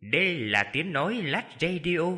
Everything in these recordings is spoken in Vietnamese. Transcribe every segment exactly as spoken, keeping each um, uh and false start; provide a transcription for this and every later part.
Đây là tiếng nói Lách Radio.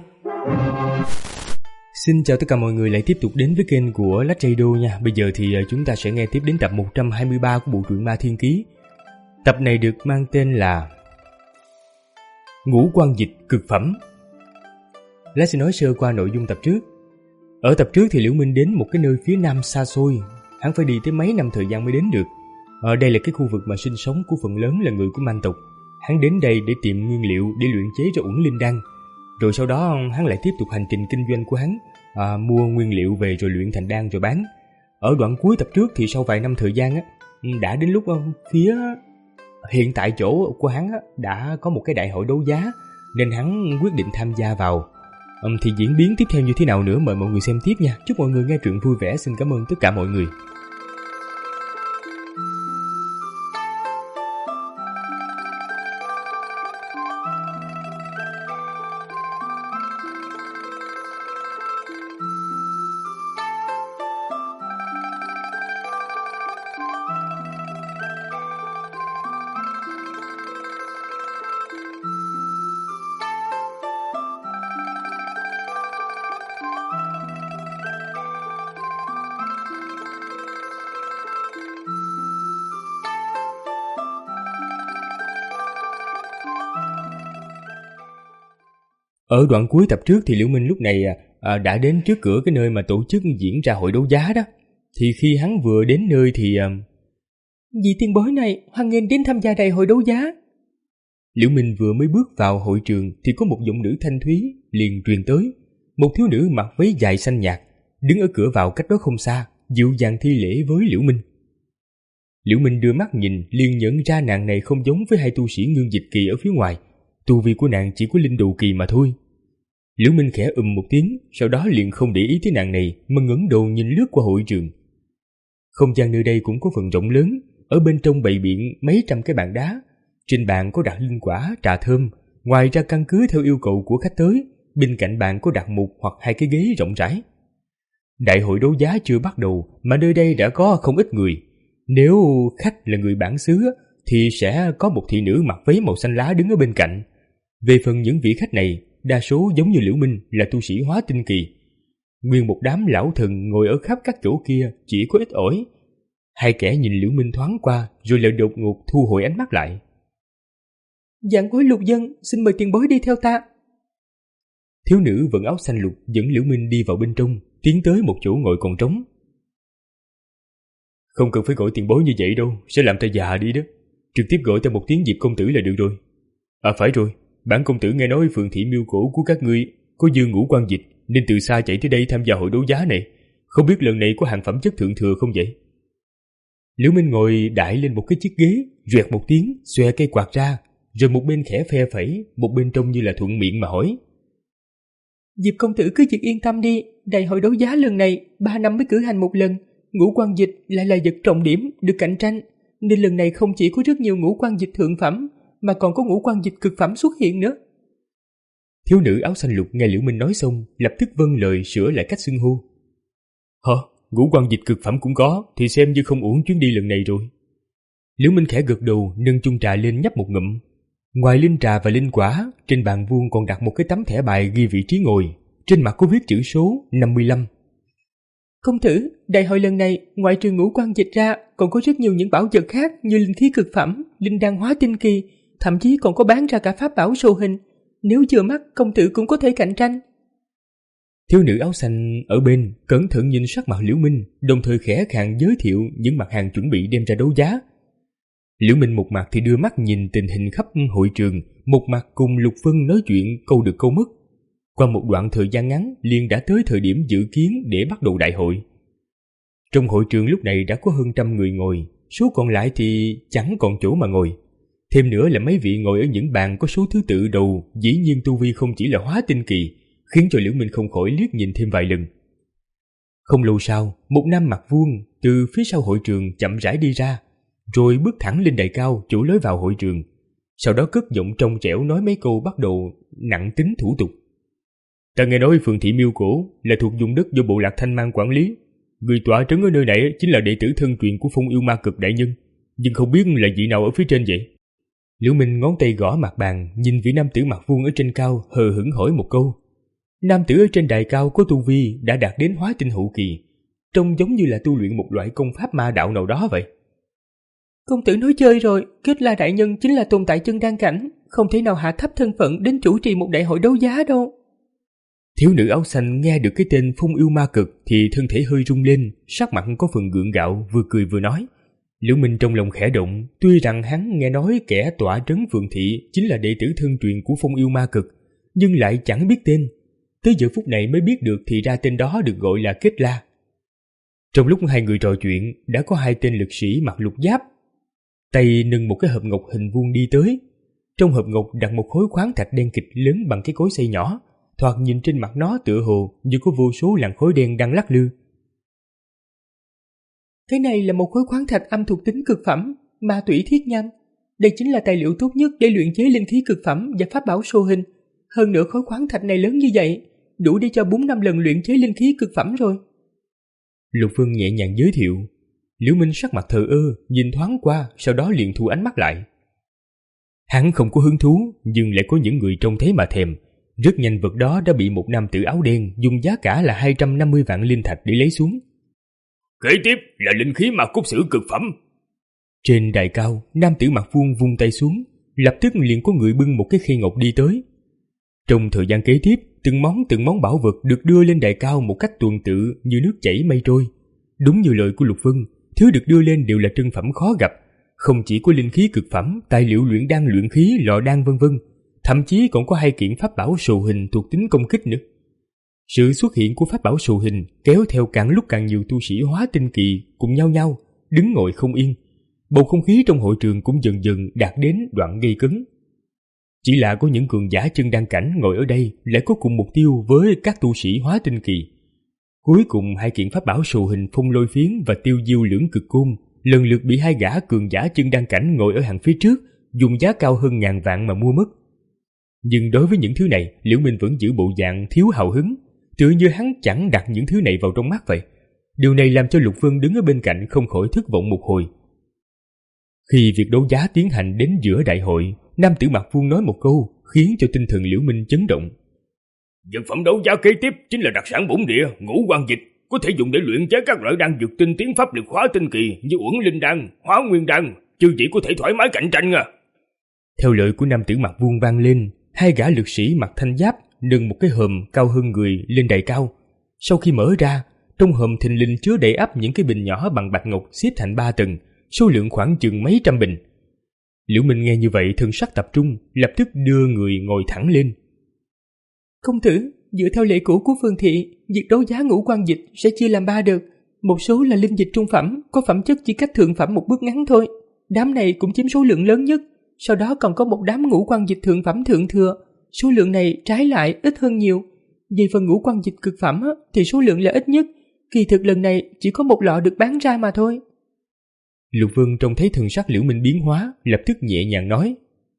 Xin chào tất cả mọi người lại tiếp tục đến với kênh của Lách Radio nha. Bây giờ thì chúng ta sẽ nghe tiếp đến tập một trăm hai mươi ba của bộ truyện Ma Thiên Ký. Tập này được mang tên là Ngũ Quan Dịch Cực Phẩm. Lách sẽ nói sơ qua nội dung tập trước. Ở tập trước thì Liễu Minh đến một cái nơi phía nam xa xôi, hắn phải đi tới mấy năm thời gian mới đến được. Ở đây là cái khu vực mà sinh sống của phần lớn là người của Man tộc. Hắn đến đây để tìm nguyên liệu để luyện chế ra uẩn linh đan. Rồi sau đó hắn lại tiếp tục hành trình kinh doanh của hắn, à, mua nguyên liệu về rồi luyện thành đan rồi bán. Ở đoạn cuối tập trước thì sau vài năm thời gian á, đã đến lúc phía hiện tại chỗ của hắn á, đã có một cái đại hội đấu giá, nên hắn quyết định tham gia vào. Um, thì diễn biến tiếp theo như thế nào nữa mời mọi người xem tiếp nha. Chúc mọi người nghe truyện vui vẻ. Xin cảm ơn tất cả mọi người. Ở đoạn cuối tập trước thì Liễu Minh lúc này à, đã đến trước cửa cái nơi mà tổ chức diễn ra hội đấu giá đó. Thì khi hắn vừa đến nơi thì à... Vị tiền bối này hoan nghênh đến tham gia đại hội đấu giá. Liễu Minh vừa mới bước vào hội trường thì có một giọng nữ thanh thúy liền truyền tới. Một thiếu nữ mặc váy dài xanh nhạt đứng ở cửa vào cách đó không xa, dịu dàng thi lễ với Liễu Minh. Liễu Minh đưa mắt nhìn liền nhận ra nàng này không giống với hai tu sĩ Ngưng Dịch Kỳ ở phía ngoài. Tu vi của nàng chỉ có linh đồ kỳ mà thôi. Liễu Minh khẽ ừm một tiếng, sau đó liền không để ý tới nàng này mà ngẩng đầu nhìn lướt qua hội trường. Không gian nơi đây cũng có phần rộng lớn, ở bên trong bày biện mấy trăm cái bàn đá. Trên bàn có đặt linh quả, trà thơm, ngoài ra căn cứ theo yêu cầu của khách tới, bên cạnh bàn có đặt một hoặc hai cái ghế rộng rãi. Đại hội đấu giá chưa bắt đầu mà nơi đây đã có không ít người. Nếu khách là người bản xứ thì sẽ có một thị nữ mặc váy màu xanh lá đứng ở bên cạnh. Về phần những vị khách này, đa số giống như Liễu Minh là tu sĩ hóa tinh kỳ. Nguyên một đám lão thần ngồi ở khắp các chỗ kia chỉ có ít ỏi. Hai kẻ nhìn Liễu Minh thoáng qua rồi lại đột ngột thu hồi ánh mắt lại. Vạn bối lục dân, xin mời tiền bối đi theo ta. Thiếu nữ vận áo xanh lục dẫn Liễu Minh đi vào bên trong, tiến tới một chỗ ngồi còn trống. Không cần phải gọi tiền bối như vậy đâu, sẽ làm ta già đi đó. Trực tiếp gọi ta một tiếng Diệp công tử là được rồi. À phải rồi, bản công tử nghe nói phường thị miêu cổ của các ngươi có dương ngũ quan dịch nên từ xa chạy tới đây tham gia hội đấu giá này. Không biết lần này có hàng phẩm chất thượng thừa không vậy? Liễu Minh ngồi đại lên một cái chiếc ghế, rẹt một tiếng, xòe cây quạt ra, rồi một bên khẽ phe phẩy, một bên trông như là thuận miệng mà hỏi. Diệp công tử cứ việc yên tâm đi, đại hội đấu giá lần này ba năm mới cử hành một lần, ngũ quan dịch lại là vật trọng điểm được cạnh tranh, nên lần này không chỉ có rất nhiều ngũ quan dịch thượng phẩm mà còn có ngũ quan dịch cực phẩm xuất hiện nữa. Thiếu nữ áo xanh lục nghe Liễu Minh nói xong, lập tức vâng lời sửa lại cách xưng hô. Hả? Ngũ quan dịch cực phẩm cũng có, thì xem như không uổng chuyến đi lần này rồi. Liễu Minh khẽ gật đầu, nâng chung trà lên nhấp một ngụm. Ngoài linh trà và linh quả, trên bàn vuông còn đặt một cái tấm thẻ bài ghi vị trí ngồi, trên mặt có viết chữ số năm mươi lăm. Công tử, đại hội lần này ngoại trừ ngũ quan dịch ra còn có rất nhiều những bảo vật khác như linh khí cực phẩm, linh đan hóa tinh kỳ, thậm chí còn có bán ra cả pháp bảo sô hình. Nếu vừa mắt, công tử cũng có thể cạnh tranh. Thiếu nữ áo xanh ở bên cẩn thận nhìn sắc mặt Liễu Minh, đồng thời khẽ khàng giới thiệu những mặt hàng chuẩn bị đem ra đấu giá. Liễu Minh một mặt thì đưa mắt nhìn tình hình khắp hội trường, một mặt cùng Lục Vân nói chuyện câu được câu mất. Qua một đoạn thời gian ngắn liền đã tới thời điểm dự kiến để bắt đầu đại hội. Trong hội trường lúc này đã có hơn trăm người ngồi, số còn lại thì chẳng còn chỗ mà ngồi. Thêm nữa là mấy vị ngồi ở những bàn có số thứ tự đầu, dĩ nhiên tu vi không chỉ là hóa tinh kỳ, khiến cho Liễu Minh không khỏi liếc nhìn thêm vài lần. Không lâu sau, một nam mặc vuông từ phía sau hội trường chậm rãi đi ra, rồi bước thẳng lên đài cao chỗ lối vào hội trường. Sau đó cất giọng trong trẻo nói mấy câu bắt đầu nặng tính thủ tục. Ta nghe nói phường thị miêu cổ là thuộc vùng đất do bộ lạc Thanh Mang quản lý. Người tọa trấn ở nơi này chính là đệ tử thân truyền của Phong Yêu Ma Cực đại nhân, nhưng không biết là vị nào ở phía trên vậy. Liễu Minh ngón tay gõ mặt bàn, nhìn vị nam tử mặt vuông ở trên cao, hờ hững hỏi một câu. Nam tử ở trên đài cao có tu vi đã đạt đến hóa tinh hậu kỳ, trông giống như là tu luyện một loại công pháp ma đạo nào đó vậy. Công tử nói chơi rồi, Kết La đại nhân chính là tồn tại chân đan cảnh, không thể nào hạ thấp thân phận đến chủ trì một đại hội đấu giá đâu. Thiếu nữ áo xanh nghe được cái tên Phong Yêu Ma Cực thì thân thể hơi rung lên, sắc mặt có phần gượng gạo, vừa cười vừa nói. Liễu Minh trong lòng khẽ động, tuy rằng hắn nghe nói kẻ tọa trấn Phượng Thị chính là đệ tử thân truyền của Phong Yêu Ma Cực, nhưng lại chẳng biết tên. Tới giờ phút này mới biết được thì ra tên đó được gọi là Kết La. Trong lúc hai người trò chuyện, đã có hai tên lực sĩ mặc lục giáp, tay nâng một cái hộp ngọc hình vuông đi tới. Trong hộp ngọc đặt một khối khoáng thạch đen kịch lớn bằng cái cối xay nhỏ, thoạt nhìn trên mặt nó tựa hồ như có vô số làn khối đen đang lắc lư. Cái này là một khối khoáng thạch âm thuộc tính cực phẩm, ma tủy thiết nham. Đây chính là tài liệu tốt nhất để luyện chế linh khí cực phẩm và pháp bảo sô hình. Hơn nữa khối khoáng thạch này lớn như vậy, đủ để cho bốn năm lần luyện chế linh khí cực phẩm rồi. Lục Phương nhẹ nhàng giới thiệu. Liễu Minh sắc mặt thờ ơ, nhìn thoáng qua, sau đó liền thu ánh mắt lại. Hắn không có hứng thú, nhưng lại có những người trông thấy mà thèm. Rất nhanh vật đó đã bị một nam tử áo đen dùng giá cả là hai trăm năm mươi vạn linh thạch để lấy xuống. Kế tiếp là linh khí ma cốt sử cực phẩm. Trên đài cao, nam tử mặt vuông vung tay xuống, lập tức liền có người bưng một cái khay ngọc đi tới. Trong thời gian kế tiếp, từng món từng món bảo vật được đưa lên đài cao một cách tuần tự như nước chảy mây trôi. Đúng như lời của Lục Vân, thứ được đưa lên đều là trân phẩm khó gặp, không chỉ có linh khí cực phẩm, tài liệu luyện đan luyện khí, lò đan vân vân, thậm chí còn có hai kiện pháp bảo sồ hình thuộc tính công kích nữa. Sự xuất hiện của pháp bảo sồ hình kéo theo càng lúc càng nhiều tu sĩ hóa tinh kỳ cùng nhau nhau đứng ngồi không yên. Bầu không khí trong hội trường cũng dần dần đạt đến đoạn gây cấn. Chỉ là có những cường giả chân đan cảnh ngồi ở đây lại có cùng mục tiêu với các tu sĩ hóa tinh kỳ. Cuối cùng hai kiện pháp bảo sồ hình Phong Lôi Phiến và Tiêu Diêu Lưỡng Cực Côn lần lượt bị hai gã cường giả chân đan cảnh ngồi ở hàng phía trước dùng giá cao hơn ngàn vạn mà mua mất. Nhưng đối với những thứ này, Liễu Minh vẫn giữ bộ dạng thiếu hào hứng, tựa như hắn chẳng đặt những thứ này vào trong mắt vậy. Điều này làm cho Lục Vân đứng ở bên cạnh không khỏi thất vọng một hồi. Khi việc đấu giá tiến hành đến giữa đại hội, nam tử mặt vuông nói một câu khiến cho tinh thần Liễu Minh chấn động. Vật phẩm đấu giá kế tiếp chính là đặc sản bổn địa Ngũ Quan Dịch, có thể dùng để luyện chế các loại đan dược tinh tiến pháp lực hóa tinh kỳ như Uẩn Linh đan, Hóa Nguyên đan, chư vị có thể thoải mái cạnh tranh à. Theo lời của nam tử mặt vuông vang lên, hai gã lực sĩ mặc thanh giáp nâng một cái hòm cao hơn người lên đài cao. Sau khi mở ra, trong hòm thình lình chứa đầy ắp những cái bình nhỏ bằng bạch ngọc xếp thành ba tầng, số lượng khoảng chừng mấy trăm bình. Liễu Minh nghe như vậy thần sắc tập trung, lập tức đưa người ngồi thẳng lên. Công tử, dựa theo lệ cũ của Phương Thị, việc đấu giá Ngũ Quan Dịch sẽ chia làm ba đợt. Một số là linh dịch trung phẩm, có phẩm chất chỉ cách thượng phẩm một bước ngắn thôi. Đám này cũng chiếm số lượng lớn nhất. Sau đó còn có một đám Ngũ Quan Dịch thượng phẩm thượng thừa. Số lượng này trái lại ít hơn nhiều. Về phần Ngũ Quan Dịch cực phẩm thì số lượng là ít nhất. Kỳ thực lần này chỉ có một lọ được bán ra mà thôi. Lục Vân trông thấy thần sắc Liễu Minh biến hóa, lập tức nhẹ nhàng nói.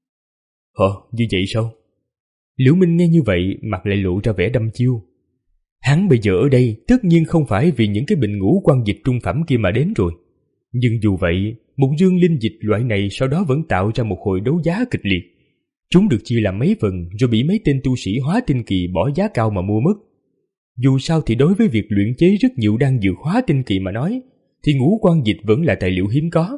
Hờ, như vậy sao? Liễu Minh nghe như vậy, mặt lại lộ ra vẻ đăm chiêu. Hắn bây giờ ở đây tất nhiên không phải vì những cái bình Ngũ Quan Dịch trung phẩm kia mà đến rồi. Nhưng dù vậy, một dương linh dịch loại này sau đó vẫn tạo ra một hồi đấu giá kịch liệt. Chúng được chia làm mấy phần rồi bị mấy tên tu sĩ hóa tinh kỳ bỏ giá cao mà mua mất. Dù sao thì đối với việc luyện chế rất nhiều đan dược hóa tinh kỳ mà nói, thì Ngũ Quan Dịch vẫn là tài liệu hiếm có.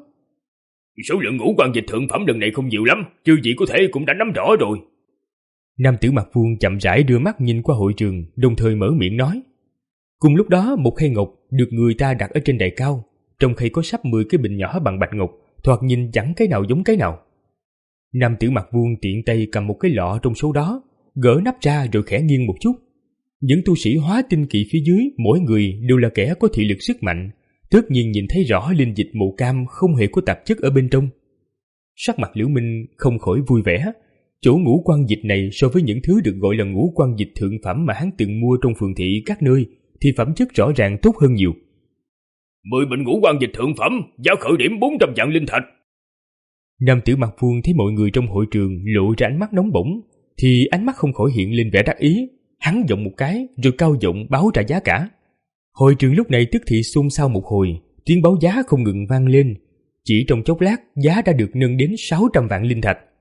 Số lượng Ngũ Quan Dịch thượng phẩm lần này không nhiều lắm, chư vị có thể cũng đã nắm rõ rồi. Nam tử mặt vuông chậm rãi đưa mắt nhìn qua hội trường, đồng thời mở miệng nói. Cùng lúc đó, một khay ngọc được người ta đặt ở trên đài cao, trong khay có sắp mười cái bình nhỏ bằng bạch ngọc, thoạt nhìn chẳng cái nào giống cái nào. Nam tử mặt vuông tiện tay cầm một cái lọ trong số đó, gỡ nắp ra rồi khẽ nghiêng một chút. Những tu sĩ hóa tinh kỳ phía dưới, mỗi người đều là kẻ có thị lực sức mạnh, tất nhiên nhìn thấy rõ linh dịch màu cam không hề có tạp chất ở bên trong. Sắc mặt Liễu Minh không khỏi vui vẻ. Chỗ Ngũ Quan Dịch này so với những thứ được gọi là Ngũ Quan Dịch thượng phẩm mà hắn từng mua trong phường thị các nơi thì phẩm chất rõ ràng tốt hơn nhiều. Mười bình Ngũ Quan Dịch thượng phẩm, giá khởi điểm bốn trăm vạn linh thạch. Nam tử mặt vuông thấy mọi người trong hội trường lộ ra ánh mắt nóng bỏng, thì ánh mắt không khỏi hiện lên vẻ đắc ý. Hắn giọng một cái rồi cao giọng báo trả giá cả. Hội trường lúc này tức thì xôn xao một hồi, tiếng báo giá không ngừng vang lên. Chỉ trong chốc lát, giá đã được nâng đến sáu trăm vạn linh thạch.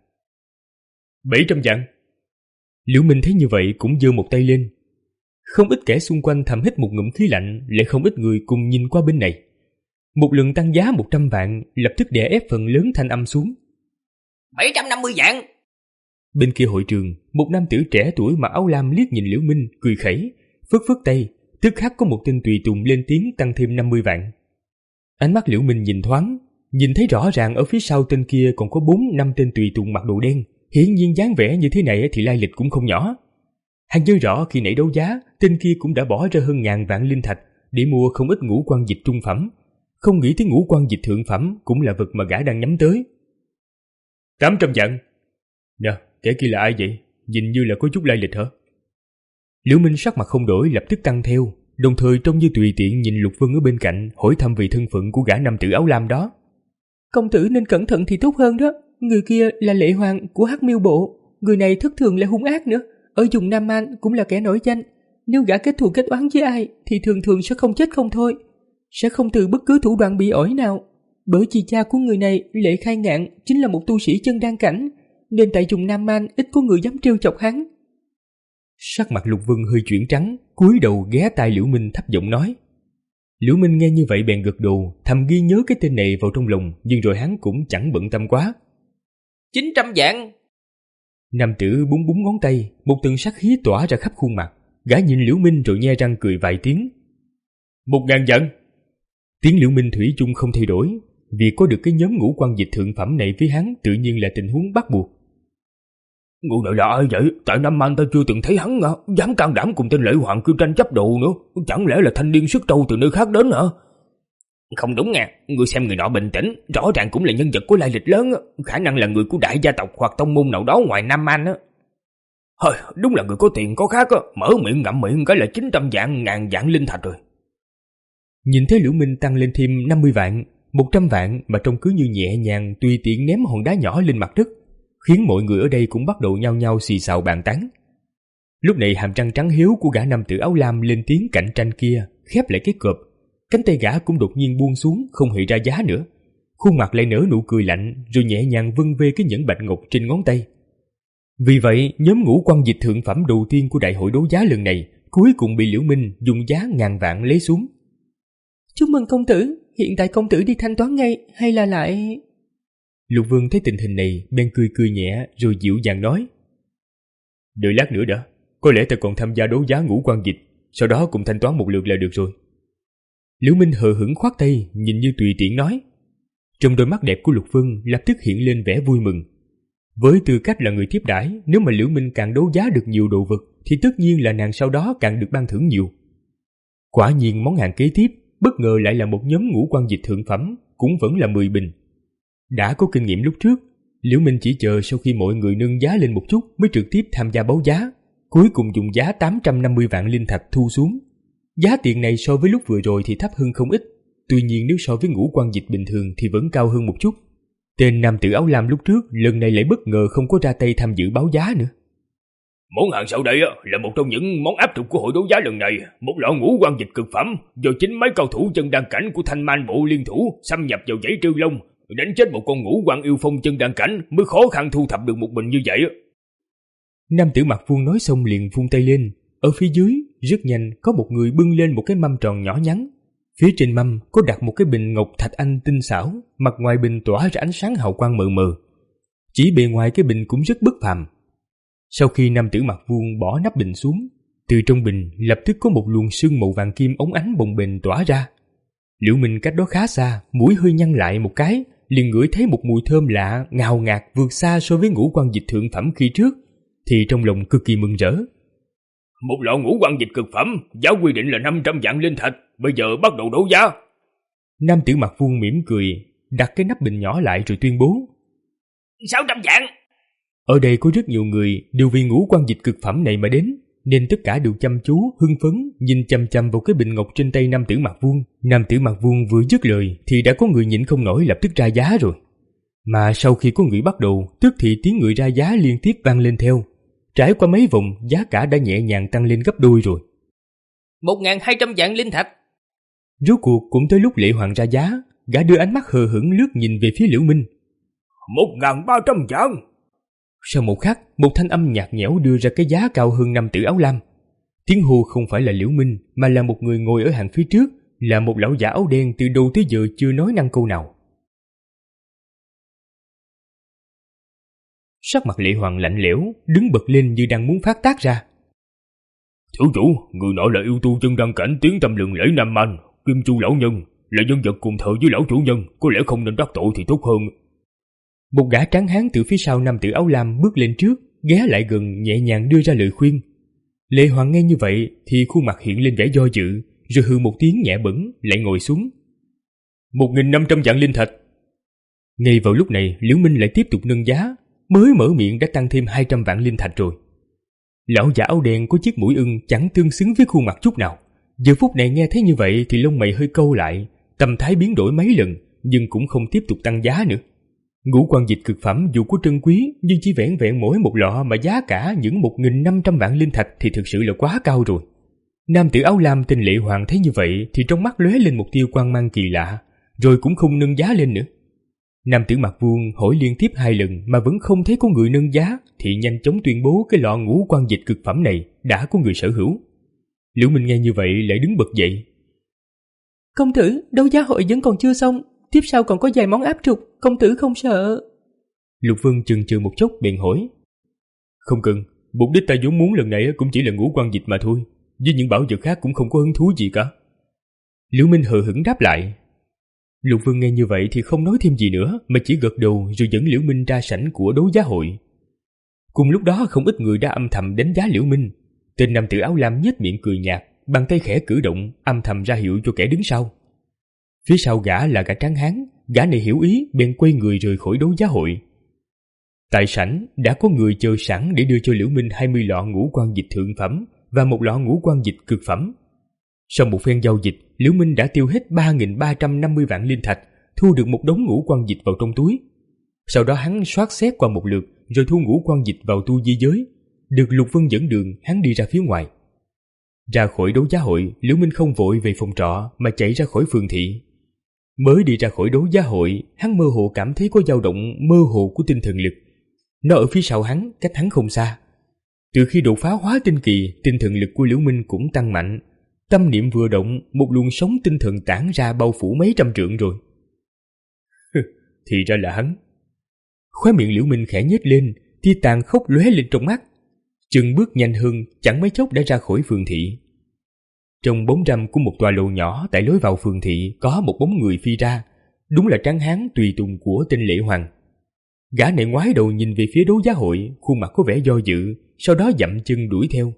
Bảy trăm vạn. Liễu Minh thấy như vậy cũng giơ một tay lên. Không ít kẻ xung quanh thầm hít một ngụm khí lạnh, lại không ít người cùng nhìn qua bên này. Một lần tăng giá một trăm vạn lập tức đè ép phần lớn thanh âm xuống. bảy trăm năm mươi vạn. Bên kia hội trường, một nam tử trẻ tuổi mặc áo lam liếc nhìn Liễu Minh, cười khẩy, phất phất tay, tức khắc có một tên tùy tùng lên tiếng tăng thêm năm mươi vạn. Ánh mắt Liễu Minh nhìn thoáng, nhìn thấy rõ ràng ở phía sau tên kia còn có bốn năm tên tùy tùng mặc đồ đen, hiển nhiên dáng vẻ như thế này thì lai lịch cũng không nhỏ. Hắn nhớ rõ khi nãy đấu giá, tên kia cũng đã bỏ ra hơn ngàn vạn linh thạch để mua không ít ngũ quan dịch trung phẩm, không nghĩ tới ngũ quan dịch thượng phẩm cũng là vật mà gã đang nhắm tới. Tám trăm vạn. Nè, kẻ kia là ai vậy? Nhìn như là có chút lai lịch hả? Liễu Minh sắc mặt không đổi lập tức tăng theo, đồng thời trông như tùy tiện nhìn Lục Vân ở bên cạnh hỏi thăm về thân phận của gã nam tử áo lam đó. Công tử nên cẩn thận thì tốt hơn đó. Người kia là lệ hoàng của Hắc Miêu Bộ, người này thất thường lại hung ác nữa, ở vùng Nam An cũng là kẻ nổi danh. Nếu gã kết thù kết oán với ai thì thường thường sẽ không chết không thôi, sẽ không từ bất cứ thủ đoạn bị ổi nào. Bởi vì cha của người này, Lệ Khai Ngạn, chính là một tu sĩ chân đan cảnh, nên tại vùng Nam An ít có người dám trêu chọc hắn. Sắc mặt Lục Vân hơi chuyển trắng, cúi đầu ghé tai Liễu Minh thấp giọng nói. Liễu Minh nghe như vậy bèn gật đầu, thầm ghi nhớ cái tên này vào trong lòng, nhưng rồi hắn cũng chẳng bận tâm quá. Chín trăm vạn. Nam tử búng búng ngón tay, một tầng sát khí tỏa ra khắp khuôn mặt. Gã nhìn Liễu Minh rồi nhe răng cười vài tiếng. Một ngàn vạn. Tiếng Liễu Minh thủy chung không thay đổi, vì có được cái nhóm ngũ quan dịch thượng phẩm này với hắn tự nhiên là tình huống bắt buộc. Người này là ai vậy? Tại Nam An ta chưa từng thấy hắn hả? Dám can đảm cùng tên Lệ Hoàng kêu tranh chấp đồ nữa. Chẳng lẽ là thanh niên sức trâu từ nơi khác đến hả? Không đúng nha, người xem người nọ bình tĩnh, rõ ràng cũng là nhân vật của lai lịch lớn, khả năng là người của đại gia tộc hoặc tông môn nào đó ngoài Nam An á. Hơi, đúng là người có tiền có khác á, mở miệng ngậm miệng cái là chín trăm vạn ngàn vạn linh thạch rồi. Nhìn thấy Liễu Minh tăng lên thêm năm mươi vạn, một trăm vạn mà trông cứ như nhẹ nhàng tùy tiện ném hòn đá nhỏ lên mặt đất, khiến mọi người ở đây cũng bắt đầu nhao nhao xì xào bàn tán. Lúc này hàm răng trắng hiếu của gã nam tử áo lam lên tiếng cạnh tranh kia khép lại cái cộp, cánh tay gã cũng đột nhiên buông xuống không hề ra giá nữa, khuôn mặt lại nở nụ cười lạnh rồi nhẹ nhàng vân vê cái nhẫn bạch ngọc trên ngón tay. Vì vậy nhóm ngũ quan dịch thượng phẩm đầu tiên của đại hội đấu giá lần này cuối cùng bị Liễu Minh dùng giá ngàn vạn lấy xuống. Chúc mừng công tử, hiện tại công tử đi thanh toán ngay hay là lại... Lục Vương thấy tình hình này bèn cười cười nhẹ rồi dịu dàng nói. Đợi lát nữa đã, có lẽ ta còn tham gia đấu giá ngũ quan dịch, sau đó cùng thanh toán một lượt là được rồi. Liễu Minh hờ hững khoát tay, nhìn như tùy tiện nói. Trong đôi mắt đẹp của Lục Vân lập tức hiện lên vẻ vui mừng. Với tư cách là người tiếp đãi, nếu mà Liễu Minh càng đấu giá được nhiều đồ vật thì tất nhiên là nàng sau đó càng được ban thưởng nhiều. Quả nhiên món hàng kế tiếp bất ngờ lại là một nhóm ngũ quan dịch thượng phẩm, cũng vẫn là mười bình. Đã có kinh nghiệm lúc trước, Liễu Minh chỉ chờ sau khi mọi người nâng giá lên một chút mới trực tiếp tham gia báo giá, cuối cùng dùng giá tám trăm năm mươi vạn linh thạch thu xuống. Giá tiền này so với lúc vừa rồi thì thấp hơn không ít, tuy nhiên nếu so với ngũ quan dịch bình thường thì vẫn cao hơn một chút. Tên nam tử áo lam lúc trước lần này lại bất ngờ không có ra tay tham dự báo giá nữa. Món hàng sau đây là một trong những món áp dụng của hội đấu giá lần này, một lọ ngũ quan dịch cực phẩm do chính mấy cao thủ chân đan cảnh của Thanh Man Bộ liên thủ xâm nhập vào dãy Trư Long, đánh chết một con ngũ quan yêu phong chân đan cảnh mới khó khăn thu thập được một bình như vậy. Nam tử Mặc Vuông nói xong liền vung tay lên, ở phía dưới rất nhanh có một người bưng lên một cái mâm tròn nhỏ nhắn. Phía trên mâm có đặt một cái bình ngọc thạch anh tinh xảo, mặt ngoài bình tỏa ra ánh sáng hào quang mờ mờ. Chỉ bề ngoài cái bình cũng rất bất phàm. Sau khi nam tử Mặc Vuông bỏ nắp bình xuống, từ trong bình lập tức có một luồng sương màu vàng kim óng ánh bồng bềnh tỏa ra. Liễu Minh cách đó khá xa, mũi hơi nhăn lại một cái, liền ngửi thấy một mùi thơm lạ ngào ngạt vượt xa so với ngũ quan dịch thượng phẩm khi trước, thì trong lòng cực kỳ mừng rỡ. Một lọ ngũ quan dịch cực phẩm, giá quy định là năm trăm vạn linh thạch, bây giờ bắt đầu đấu giá. Nam tử Mặc Vuông mỉm cười, đặt cái nắp bình nhỏ lại rồi tuyên bố. sáu trăm vạn. Ở đây có rất nhiều người đều vì ngũ quan dịch cực phẩm này mà đến, nên tất cả đều chăm chú, hưng phấn, nhìn chăm chăm vào cái bình ngọc trên tay nam tử Mặc Vuông. Nam tử Mặc Vuông vừa dứt lời thì đã có người nhịn không nổi lập tức ra giá rồi. Mà sau khi có người bắt đầu, tức thì tiếng người ra giá liên tiếp vang lên theo. Trải qua mấy vòng, giá cả đã nhẹ nhàng tăng lên gấp đôi rồi. Một ngàn hai trăm vạn linh thạch. Rốt cuộc cũng tới lúc Lệ Hoàng ra giá, gã đưa ánh mắt hờ hững lướt nhìn về phía Liễu Minh. Một ngàn ba trăm vạn. Sau một khắc, một thanh âm nhạt nhẽo đưa ra cái giá cao hơn nam tử áo lam. Tiếng hô không phải là Liễu Minh, mà là một người ngồi ở hàng phía trước, là một lão giả áo đen từ đầu tới giờ chưa nói năng câu nào. Sắc mặt Lệ Hoàng lạnh lẽo, đứng bật lên như đang muốn phát tác ra. Thiếu chủ, người nọ là yêu tu chân đăng cảnh tiếng tăm lừng lẫy Nam Man, Kim Chu lão nhân, là nhân vật cùng thời với lão chủ nhân, có lẽ không nên đắc tội thì tốt hơn. Một gã tráng hán từ phía sau nam tử áo lam bước lên trước, ghé lại gần nhẹ nhàng đưa ra lời khuyên. Lệ Hoàng nghe như vậy thì khuôn mặt hiện lên vẻ do dự, rồi hừ một tiếng nhẹ bẫng lại ngồi xuống. Một nghìn năm trăm vạn linh thạch. Ngay vào lúc này, Liễu Minh lại tiếp tục nâng giá, mới mở miệng đã tăng thêm hai trăm vạn linh thạch rồi. Lão giả áo đen có chiếc mũi ưng chẳng tương xứng với khuôn mặt chút nào. Giờ phút này nghe thấy như vậy thì lông mày hơi câu lại, tâm thái biến đổi mấy lần, nhưng cũng không tiếp tục tăng giá nữa. Ngũ quan dịch cực phẩm dù có trân quý, nhưng chỉ vẻn vẹn mỗi một lọ mà giá cả những một nghìn năm trăm vạn linh thạch thì thực sự là quá cao rồi. Nam tử áo lam tên Lệ Hoàng thấy như vậy thì trong mắt lóe lên một tia quang mang kỳ lạ, rồi cũng không nâng giá lên nữa. Nam tử Mặc Vuông hỏi liên tiếp hai lần mà vẫn không thấy có người nâng giá, thì nhanh chóng tuyên bố cái lọ ngũ quan dịch cực phẩm này đã có người sở hữu. Liễu Minh nghe như vậy lại đứng bật dậy. Công tử, đấu giá hội vẫn còn chưa xong, tiếp sau còn có vài món áp trục, công tử không sợ? Lục Vân chần chừ một chốc bèn hỏi. Không cần, mục đích ta vốn muốn lần này cũng chỉ là ngũ quan dịch mà thôi, với những bảo vật khác cũng không có hứng thú gì cả. Liễu Minh hờ hững đáp lại. Lục Vân nghe như vậy thì không nói thêm gì nữa, mà chỉ gật đầu rồi dẫn Liễu Minh ra sảnh của đấu giá hội. Cùng lúc đó không ít người đã âm thầm đánh giá Liễu Minh. Tên nam tử áo lam nhếch miệng cười nhạt, bàn tay khẽ cử động, âm thầm ra hiệu cho kẻ đứng sau. Phía sau gã là gã tráng hán, gã này hiểu ý bèn quay người rời khỏi đấu giá hội. Tại sảnh đã có người chờ sẵn để đưa cho Liễu Minh hai mươi lọ ngũ quan dịch thượng phẩm và một lọ ngũ quan dịch cực phẩm. Sau một phen giao dịch, Liễu Minh đã tiêu hết ba nghìn ba trăm năm mươi vạn linh thạch, thu được một đống ngũ quan dịch vào trong túi. Sau đó hắn soát xét qua một lượt, rồi thu ngũ quan dịch vào tu di giới. Được Lục Vân dẫn đường, hắn đi ra phía ngoài. Ra khỏi đấu giá hội, Liễu Minh không vội về phòng trọ mà chạy ra khỏi phường thị. Mới đi ra khỏi đấu giá hội, hắn mơ hồ cảm thấy có dao động mơ hồ của tinh thần lực. Nó ở phía sau hắn, cách hắn không xa. Từ khi đột phá hóa tinh kỳ, tinh thần lực của Liễu Minh cũng tăng mạnh. Tâm niệm vừa động, một luồng sống tinh thần tản ra bao phủ mấy trăm trượng rồi. Thì ra là hắn. Khóe miệng Liễu Minh khẽ nhếch lên, tia tàn khốc lóe lên trong mắt. Chừng bước nhanh hơn, chẳng mấy chốc đã ra khỏi phường thị. Trong bóng râm của một tòa lầu nhỏ tại lối vào phường thị có một bóng người phi ra. Đúng là tráng hán tùy tùng của tên Lệ Hoàng. Gã này ngoái đầu nhìn về phía đấu giá hội, khuôn mặt có vẻ do dự, sau đó dậm chân đuổi theo.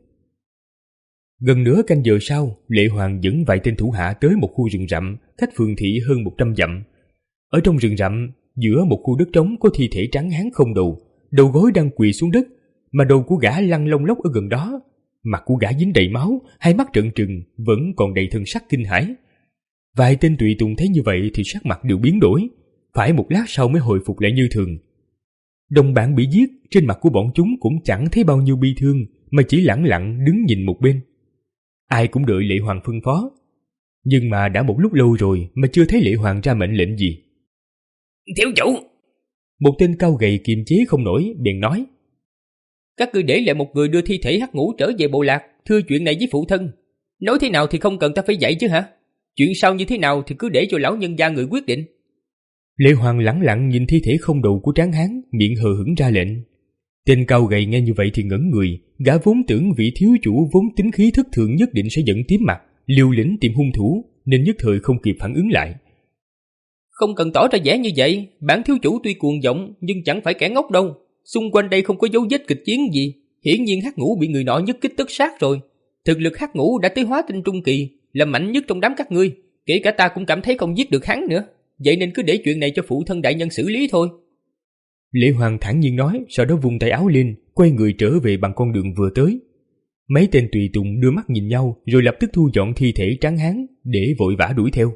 Gần nửa canh giờ sau, Lệ Hoàng dẫn vài tên thủ hạ tới một khu rừng rậm cách phường thị hơn một trăm dặm. Ở trong rừng rậm, giữa một khu đất trống có thi thể tráng hán không đầu, đầu gối đang quỳ xuống đất, mà đầu của gã lăn lông lốc ở gần đó. Mặt của gã dính đầy máu, hai mắt trợn trừng, vẫn còn đầy thần sắc kinh hãi. Vài tên tùy tùng thấy như vậy thì sắc mặt đều biến đổi, phải một lát sau mới hồi phục lại như thường. Đồng bạn bị giết, trên mặt của bọn chúng cũng chẳng thấy bao nhiêu bi thương, mà chỉ lẳng lặng đứng nhìn một bên. Ai cũng đợi Lệ Hoàng phân phó. Nhưng mà đã một lúc lâu rồi mà chưa thấy Lệ Hoàng ra mệnh lệnh gì. Thiếu chủ! Một tên cao gầy kiềm chế không nổi, bèn nói. Các ngươi để lại một người đưa thi thể Hắc Ngũ trở về bộ lạc, thưa chuyện này với phụ thân. Nói thế nào thì không cần ta phải dạy chứ hả? Chuyện sau như thế nào thì cứ để cho lão nhân gia người quyết định. Lệ Hoàng lẳng lặng nhìn thi thể không đầu của tráng hán, miệng hờ hững ra lệnh. Tên cao gầy nghe như vậy thì ngẩn người, gã vốn tưởng vị thiếu chủ vốn tính khí thất thường nhất định sẽ giận tím mặt, liều lĩnh tìm hung thủ, nên nhất thời không kịp phản ứng lại. Không cần tỏ ra vẻ như vậy, bản thiếu chủ tuy cuồng vọng nhưng chẳng phải kẻ ngốc đâu. Xung quanh đây không có dấu vết kịch chiến gì, hiển nhiên Hắc Ngũ bị người nọ nhất kích tất sát rồi. Thực lực Hắc Ngũ đã tới hóa tinh trung kỳ, là mạnh nhất trong đám các ngươi, kể cả ta cũng cảm thấy không giết được hắn nữa. Vậy nên cứ để chuyện này cho phụ thân đại nhân xử lý thôi. Lệ Hoàng thản nhiên nói, sau đó vung tay áo lên, quay người trở về bằng con đường vừa tới. Mấy tên tùy tùng đưa mắt nhìn nhau, rồi lập tức thu dọn thi thể tráng hán để vội vã đuổi theo.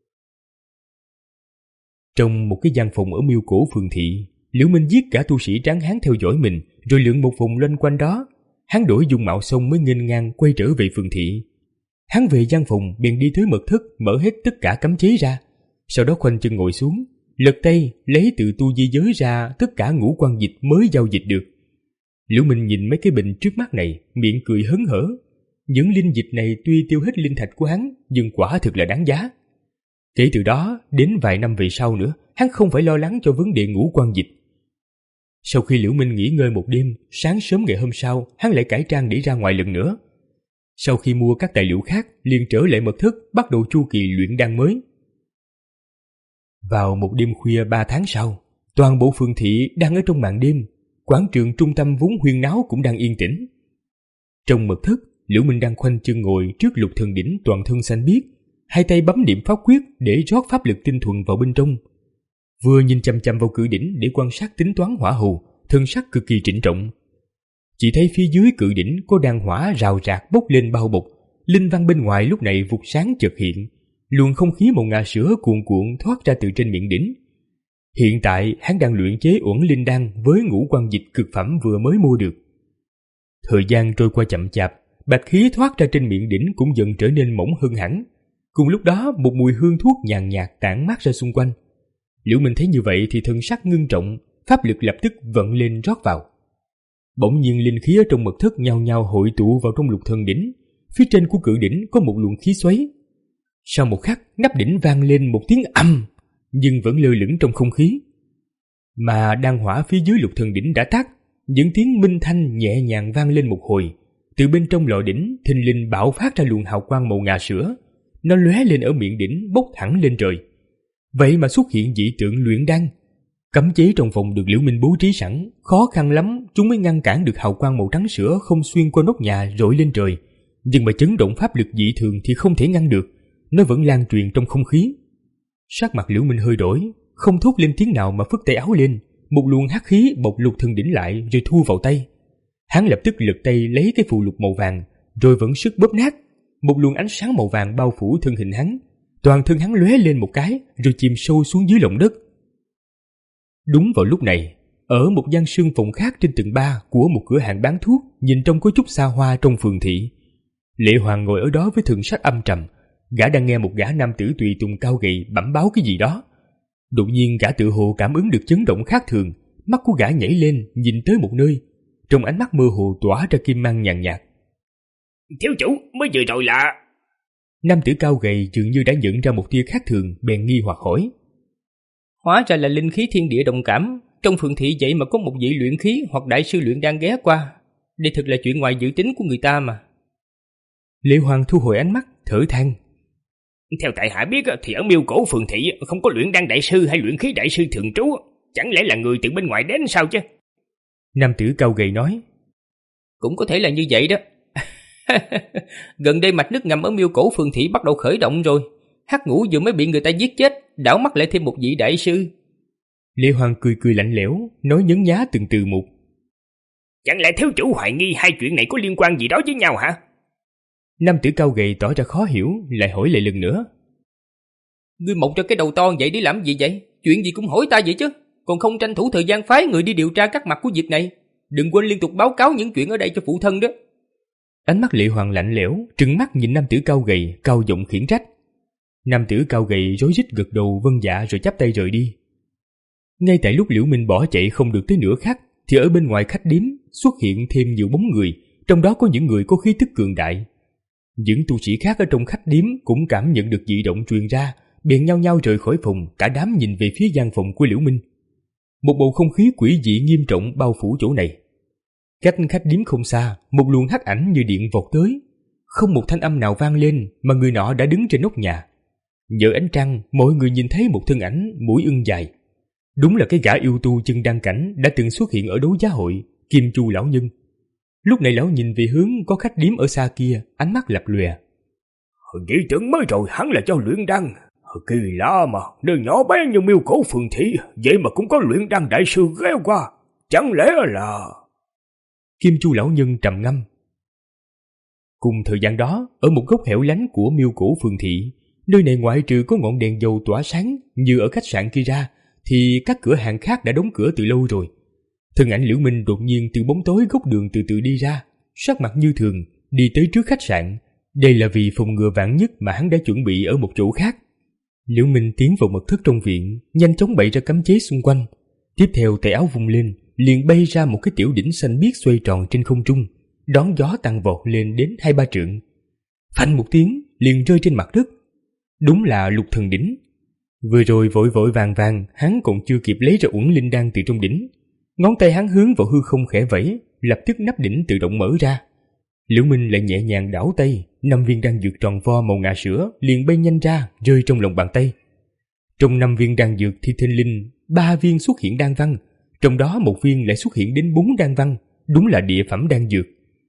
Trong một cái gian phòng ở miêu cổ phường thị, Liễu Minh giết cả tu sĩ tráng hán theo dõi mình, rồi lượn một vòng loanh quanh đó. Hắn đổi dung mạo xong mới nghênh ngang quay trở về phường thị. Hắn về gian phòng bèn đi tới mật thất, mở hết tất cả cấm chế ra, sau đó khoanh chân ngồi xuống, lật tay lấy từ tu di giới ra tất cả ngũ quan dịch mới giao dịch được, Liễu Minh nhìn mấy cái bình trước mắt này, miệng cười hớn hở. Những linh dịch này tuy tiêu hết linh thạch của hắn, nhưng quả thực là đáng giá. Kể từ đó, đến vài năm về sau nữa, hắn không phải lo lắng cho vấn đề ngũ quan dịch. Sau khi Liễu Minh nghỉ ngơi một đêm, sáng sớm ngày hôm sau, hắn lại cải trang để ra ngoài lần nữa. Sau khi mua các tài liệu khác, liền trở lại mật thất, bắt đầu chu kỳ luyện đan mới. Vào một đêm khuya ba tháng sau, toàn bộ phường thị đang ở trong màn đêm, quảng trường trung tâm vốn huyên náo cũng đang yên tĩnh. Trong mật thất, Liễu Minh đang khoanh chân ngồi trước lục thần đỉnh toàn thân xanh biếc, hai tay bấm niệm pháp quyết để rót pháp lực tinh thuần vào bên trong. Vừa nhìn chăm chăm vào cự đỉnh để quan sát tính toán hỏa hầu, thân sắc cực kỳ trịnh trọng. Chỉ thấy phía dưới cự đỉnh có đan hỏa rào rạc bốc lên bao bọc, linh văn bên ngoài lúc này vụt sáng chợt hiện, luồng không khí màu ngà sữa cuồn cuộn thoát ra từ trên miệng đỉnh. Hiện tại hắn đang luyện chế uẩn linh đan với ngũ quan dịch cực phẩm vừa mới mua được. Thời gian trôi qua chậm chạp, bạch khí thoát ra trên miệng đỉnh cũng dần trở nên mỏng hơn hẳn. Cùng lúc đó, một mùi hương thuốc nhàn nhạt tản mát ra xung quanh. Liễu Minh thấy như vậy thì thân sắc ngưng trọng, pháp lực lập tức vận lên rót vào. Bỗng nhiên linh khí ở trong mật thất nhao nhao hội tụ vào trong lục thần đỉnh. Phía trên của cự đỉnh có một luồng khí xoáy. Sau một khắc, nắp đỉnh vang lên một tiếng ầm, nhưng vẫn lơ lửng trong không khí. Mà đan hỏa phía dưới lục thần đỉnh đã tắt, những tiếng minh thanh nhẹ nhàng vang lên một hồi. Từ bên trong lò đỉnh, thình lình bạo phát ra luồng hào quang màu ngà sữa. Nó lóe lên ở miệng đỉnh, bốc thẳng lên trời. Vậy mà xuất hiện dị tượng luyện đan. Cấm chế trong phòng được Liễu Minh bố trí sẵn, khó khăn lắm chúng mới ngăn cản được hào quang màu trắng sữa không xuyên qua nóc nhà rọi lên trời. Nhưng mà chấn động pháp lực dị thường thì không thể ngăn được, nó vẫn lan truyền trong không khí. Sắc mặt Liễu Minh hơi đổi, không thốt lên tiếng nào mà phất tay áo lên, một luồng hắc khí bọc lục thần đỉnh lại rồi thu vào tay. Hắn lập tức lật tay lấy cái phù lục màu vàng, rồi vẫn sức bóp nát. Một luồng ánh sáng màu vàng bao phủ thân hình hắn, toàn thân hắn lóe lên một cái rồi chìm sâu xuống dưới lòng đất. Đúng vào lúc này, ở một gian sương phòng khác trên tầng ba của một cửa hàng bán thuốc nhìn trông có chút xa hoa trong phường thị, Lệ Hoàng ngồi ở đó với thần sắc âm trầm. Gã đang nghe một gã nam tử tùy tùng cao gầy bẩm báo cái gì đó. Đột nhiên gã tự hồ cảm ứng được chấn động khác thường, mắt của gã nhảy lên nhìn tới một nơi, trong ánh mắt mơ hồ tỏa ra kim mang nhàn nhạt. Thiếu chủ, mới vừa rồi là... Nam tử cao gầy dường như đã nhận ra một tia khác thường, bèn nghi hoặc hỏi. Hóa ra là linh khí thiên địa đồng cảm. Trong phường thị vậy mà có một vị luyện khí hoặc đại sư luyện đan ghé qua. Đây thật là chuyện ngoài dự tính của người ta mà. Lệ Hoàng thu hồi ánh mắt, thở than. Theo tại hạ biết thì ở miêu cổ phường thị không có luyện đan đại sư hay luyện khí đại sư thường trú. Chẳng lẽ là người từ bên ngoài đến sao chứ? Nam tử cao gầy nói. Cũng có thể là như vậy đó. Gần đây mạch nước ngầm ở miêu cổ phường thị bắt đầu khởi động rồi. Hắc Ngũ vừa mới bị người ta giết chết, đảo mắt lại thêm một vị đại sư. Lệ Hoàng cười cười lạnh lẽo, nói nhấn nhá từng từ một. Chẳng lẽ thiếu chủ hoài nghi hai chuyện này có liên quan gì đó với nhau hả? Nam tử cao gầy tỏ ra khó hiểu, lại hỏi lại lần nữa. Ngươi mọc cho cái đầu to vậy để làm gì vậy? Chuyện gì cũng hỏi ta vậy chứ. Còn không tranh thủ thời gian phái người đi điều tra các mặt của việc này. Đừng quên liên tục báo cáo những chuyện ở đây cho phụ thân đó. Ánh mắt Lệ Hoàng lạnh lẽo, trừng mắt nhìn nam tử cao gầy, cao giọng khiển trách. Nam tử cao gầy rối rít gật đầu vâng dạ rồi chắp tay rời đi. Ngay tại lúc Liễu Minh bỏ chạy không được tới nửa khắc, thì ở bên ngoài khách điếm xuất hiện thêm nhiều bóng người, trong đó có những người có khí tức cường đại. Những tu sĩ khác ở trong khách điếm cũng cảm nhận được dị động truyền ra, bèn nhao nhao rời khỏi phòng, cả đám nhìn về phía gian phòng của Liễu Minh. Một bầu không khí quỷ dị nghiêm trọng bao phủ chỗ này. Cách khách điếm không xa, một luồng hắc ảnh như điện vọt tới. Không một thanh âm nào vang lên mà người nọ đã đứng trên nóc nhà. Nhờ ánh trăng, mọi người nhìn thấy một thân ảnh mũi ưng dài. Đúng là cái gã yêu tu chân đăng cảnh đã từng xuất hiện ở đấu giá hội, Kim Chu lão nhân. Lúc này lão nhìn về hướng có khách điếm ở xa kia, ánh mắt lập lòe. Nghĩ tưởng mới rồi hắn là cho luyện đan. Kỳ lạ mà, nơi nhỏ bé như miêu cổ phường thị, vậy mà cũng có luyện đan đại sư ghé qua. Chẳng lẽ là... Kim Chu lão nhân trầm ngâm. Cùng thời gian đó, ở một góc hẻo lánh của miêu cổ phường thị, nơi này ngoại trừ có ngọn đèn dầu tỏa sáng như ở khách sạn kia ra, thì các cửa hàng khác đã đóng cửa từ lâu rồi. Thân ảnh Liễu Minh đột nhiên từ bóng tối góc đường từ từ đi ra, sắc mặt như thường, đi tới trước khách sạn. Đây là vì phòng ngừa vạn nhất mà hắn đã chuẩn bị ở một chỗ khác. Liễu Minh tiến vào mật thất trong viện, nhanh chóng bày ra cấm chế xung quanh. Tiếp theo tay áo vung lên, liền bay ra một cái tiểu đỉnh xanh biếc xoay tròn trên không trung, đón gió tăng vọt lên đến hai ba trượng. Phanh một tiếng liền rơi trên mặt đất. Đúng là Lục Thần đỉnh. Vừa rồi vội vội vàng vàng, hắn còn chưa kịp lấy ra uẩn linh đan từ trong đỉnh, ngón tay hắn hướng vào hư không khẽ vẫy, lập tức nắp đỉnh tự động mở ra. Liễu Minh lại nhẹ nhàng đảo tay, năm viên đan dược tròn vo màu ngà sữa liền bay nhanh ra, rơi trong lòng bàn tay. Trong năm viên đan dược thi thinh linh, ba viên xuất hiện đan văn, trong đó một viên lại xuất hiện đến bốn đan văn, đúng là địa phẩm đan dược.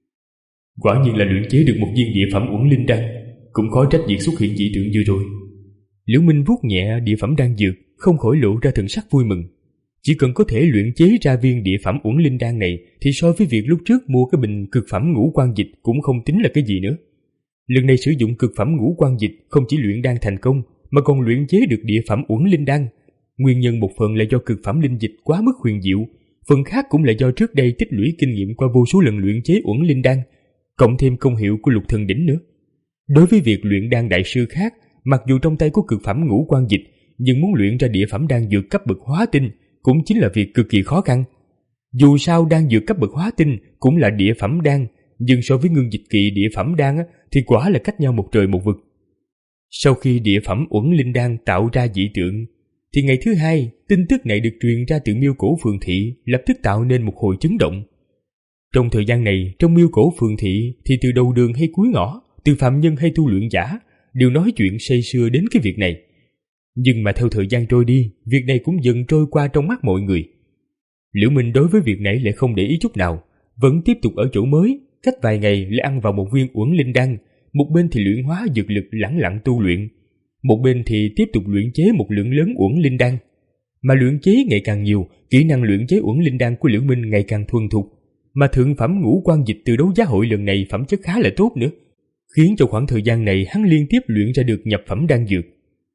Quả nhiên là luyện chế được một viên địa phẩm uẩn linh đan, cũng khó trách việc xuất hiện dị tượng vừa rồi. Liễu Minh vuốt nhẹ địa phẩm đan dược, không khỏi lộ ra thần sắc vui mừng. Chỉ cần có thể luyện chế ra viên địa phẩm uẩn linh đan này thì so với việc lúc trước mua cái bình cực phẩm ngũ quan dịch cũng không tính là cái gì nữa. Lần này sử dụng cực phẩm ngũ quan dịch không chỉ luyện đan thành công mà còn luyện chế được địa phẩm uẩn linh đan. Nguyên nhân một phần là do cực phẩm linh dịch quá mức huyền diệu, phần khác cũng là do trước đây tích lũy kinh nghiệm qua vô số lần luyện chế uẩn linh đan, cộng thêm công hiệu của Lục Thần đỉnh nữa. Đối với việc luyện đan đại sư khác, mặc dù trong tay có cực phẩm ngũ quan dịch, nhưng muốn luyện ra địa phẩm đan dược cấp bậc hóa tinh cũng chính là việc cực kỳ khó khăn. Dù sao đan dược cấp bậc hóa tinh cũng là địa phẩm đan, nhưng so với ngưng dịch kỳ địa phẩm đan thì quả là cách nhau một trời một vực. Sau khi địa phẩm uẩn linh đan tạo ra dị tượng, thì ngày thứ hai, tin tức này được truyền ra từ Miêu Cổ Phường Thị, lập tức tạo nên một hồi chấn động. Trong thời gian này, trong Miêu Cổ Phường Thị thì từ đầu đường hay cuối ngõ, từ phạm nhân hay tu luyện giả, đều nói chuyện say sưa đến cái việc này. Nhưng mà theo thời gian trôi đi, việc này cũng dần trôi qua trong mắt mọi người. Liễu Minh đối với việc này lại không để ý chút nào, vẫn tiếp tục ở chỗ mới, cách vài ngày lại ăn vào một viên uẩn linh đan, một bên thì luyện hóa dược lực lẳng lặng tu luyện, một bên thì tiếp tục luyện chế một lượng lớn uẩn linh đan. Mà luyện chế ngày càng nhiều, kỹ năng luyện chế uẩn linh đan của Liễu Minh ngày càng thuần thục, mà thượng phẩm ngũ quan dịch từ đấu giá hội lần này phẩm chất khá là tốt nữa, khiến cho khoảng thời gian này hắn liên tiếp luyện ra được nhập phẩm đan dược.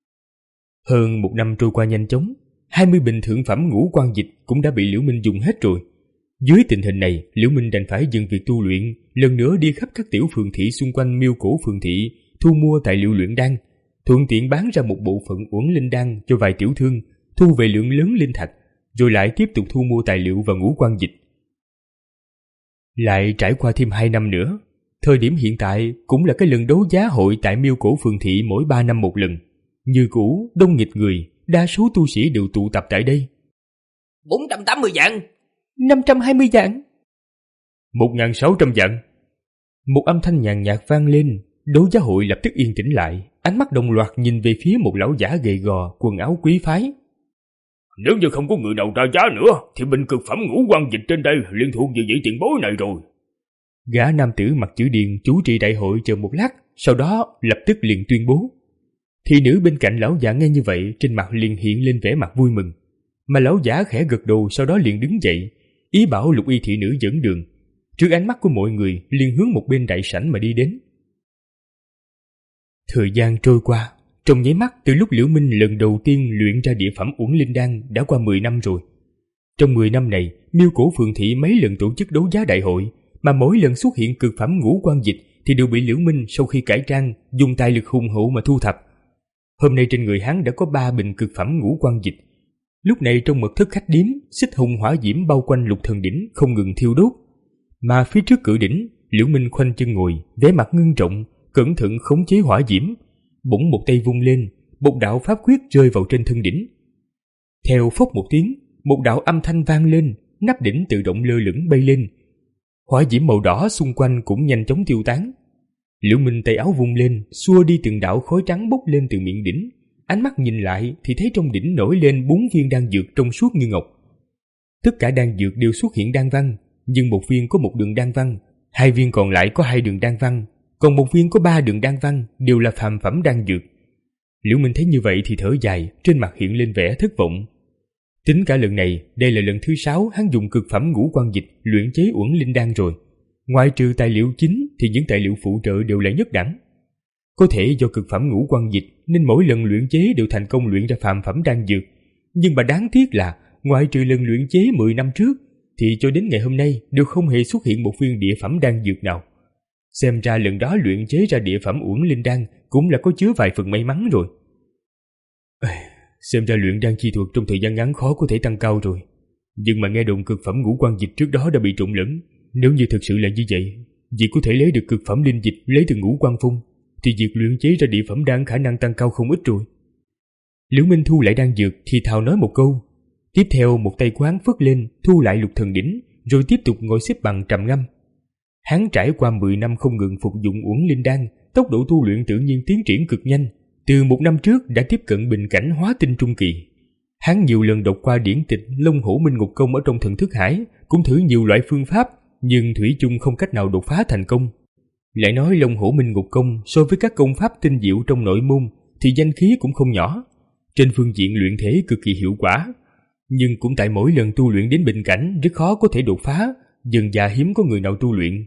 Hơn một năm trôi qua nhanh chóng, hai mươi bình thượng phẩm ngũ quan dịch cũng đã bị Liễu Minh dùng hết rồi. Dưới tình hình này, Liễu Minh đành phải dừng việc tu luyện, lần nữa đi khắp các tiểu phường thị xung quanh Miêu Cổ Phường Thị, thu mua tài liệu luyện đan, thuận tiện bán ra một bộ phận uẩn linh đan cho vài tiểu thương, thu về lượng lớn linh thạch, rồi lại tiếp tục thu mua tài liệu và ngũ quan dịch. Lại trải qua thêm hai năm nữa, thời điểm hiện tại cũng là cái lần đấu giá hội tại Miêu Cổ Phường Thị mỗi ba năm một lần. Như cũ, đông nghịt người, đa số tu sĩ đều tụ tập tại đây. bốn trăm tám mươi vạn, năm trăm hai mươi vạn, một nghìn sáu trăm vạn. Một âm thanh nhàn nhạt vang lên, đấu giá hội lập tức yên tĩnh lại, ánh mắt đồng loạt nhìn về phía một lão giả gầy gò, quần áo quý phái. Nếu như không có người nào ra giá nữa, thì bình cực phẩm ngũ quan dịch trên đây liên thuộc về vị tiền bối này rồi. Gã nam tử mặc chữ điền chủ trì đại hội chờ một lát, sau đó lập tức liền tuyên bố. Thị nữ bên cạnh lão giả nghe như vậy, trên mặt liền hiện lên vẻ mặt vui mừng, mà lão giả khẽ gật đầu, sau đó liền đứng dậy, ý bảo Lục Y thị nữ dẫn đường. Trước ánh mắt của mọi người, liền hướng một bên đại sảnh mà đi đến. Thời gian trôi qua, trong nháy mắt từ lúc Liễu Minh lần đầu tiên luyện ra địa phẩm uẩn linh đan đã qua mười năm rồi. Trong mười năm này, Miêu Cổ Phường Thị mấy lần tổ chức đấu giá đại hội, mà mỗi lần xuất hiện cực phẩm ngũ quan dịch thì đều bị Liễu Minh sau khi cải trang dùng tài lực hùng hậu mà thu thập. Hôm nay trên người hắn đã có ba bình cực phẩm ngũ quan dịch. Lúc này trong mật thất khách điếm, xích hồng hỏa diễm bao quanh Lục Thần đỉnh không ngừng thiêu đốt, mà phía trước cửa đỉnh, Liễu Minh khoanh chân ngồi, vẻ mặt ngưng trọng, cẩn thận khống chế hỏa diễm. Bỗng một tay vung lên, một đạo pháp quyết rơi vào trên thân đỉnh. Theo phốc một tiếng, một đạo âm thanh vang lên, nắp đỉnh tự động lơ lửng bay lên. Hỏa diễm màu đỏ xung quanh cũng nhanh chóng tiêu tán. Liễu Minh tay áo vung lên, xua đi từng đạo khói trắng bốc lên từ miệng đỉnh. Ánh mắt nhìn lại thì thấy trong đỉnh nổi lên bốn viên đan dược trong suốt như ngọc. Tất cả đan dược đều xuất hiện đan văn, nhưng một viên có một đường đan văn, hai viên còn lại có hai đường đan văn, còn một viên có ba đường đan văn, đều là phàm phẩm đan dược. Liễu Minh thấy như vậy thì thở dài, trên mặt hiện lên vẻ thất vọng. Tính cả lần này, đây là lần thứ sáu hắn dùng cực phẩm ngũ quan dịch luyện chế uẩn linh đan rồi. Ngoài trừ tài liệu chính thì những tài liệu phụ trợ đều là nhất đẳng. Có thể do cực phẩm ngũ quan dịch nên mỗi lần luyện chế đều thành công luyện ra phàm phẩm đan dược. Nhưng mà đáng tiếc là ngoại trừ lần luyện chế mười năm trước thì cho đến ngày hôm nay đều không hề xuất hiện một viên địa phẩm đan dược nào. Xem ra lần đó luyện chế ra địa phẩm uẩn linh đan cũng là có chứa vài phần may mắn rồi. Xem ra luyện đan chi thuật trong thời gian ngắn khó có thể tăng cao rồi. Nhưng mà nghe đồn cực phẩm ngũ quan dịch trước đó đã bị trộn lẫn. Nếu như thực sự là như vậy, vì có thể lấy được cực phẩm linh dịch lấy từ ngũ quan phong, thì việc luyện chế ra địa phẩm đan khả năng tăng cao không ít rồi. Liễu Minh thu lại đan dược thì thào nói một câu. Tiếp theo một tay của hắn phất lên thu lại lục thần đỉnh, rồi tiếp tục ngồi xếp bằng trầm ngâm. Hắn trải qua mười năm không ngừng phục dụng uẩn linh đan, tốc độ tu luyện tự nhiên tiến triển cực nhanh, từ một năm trước đã tiếp cận bình cảnh hóa tinh trung kỳ. Hắn nhiều lần đọc qua điển tịch Long Hổ Minh Ngục Công ở trong Thần Thức Hải, cũng thử nhiều loại phương pháp, nhưng thủy chung không cách nào đột phá thành công. Lại nói Long Hổ Minh Ngục Công so với các công pháp tinh diệu trong nội môn thì danh khí cũng không nhỏ, trên phương diện luyện thể cực kỳ hiệu quả, nhưng cũng tại mỗi lần tu luyện đến bình cảnh rất khó có thể đột phá, dần dà hiếm có người nào tu luyện.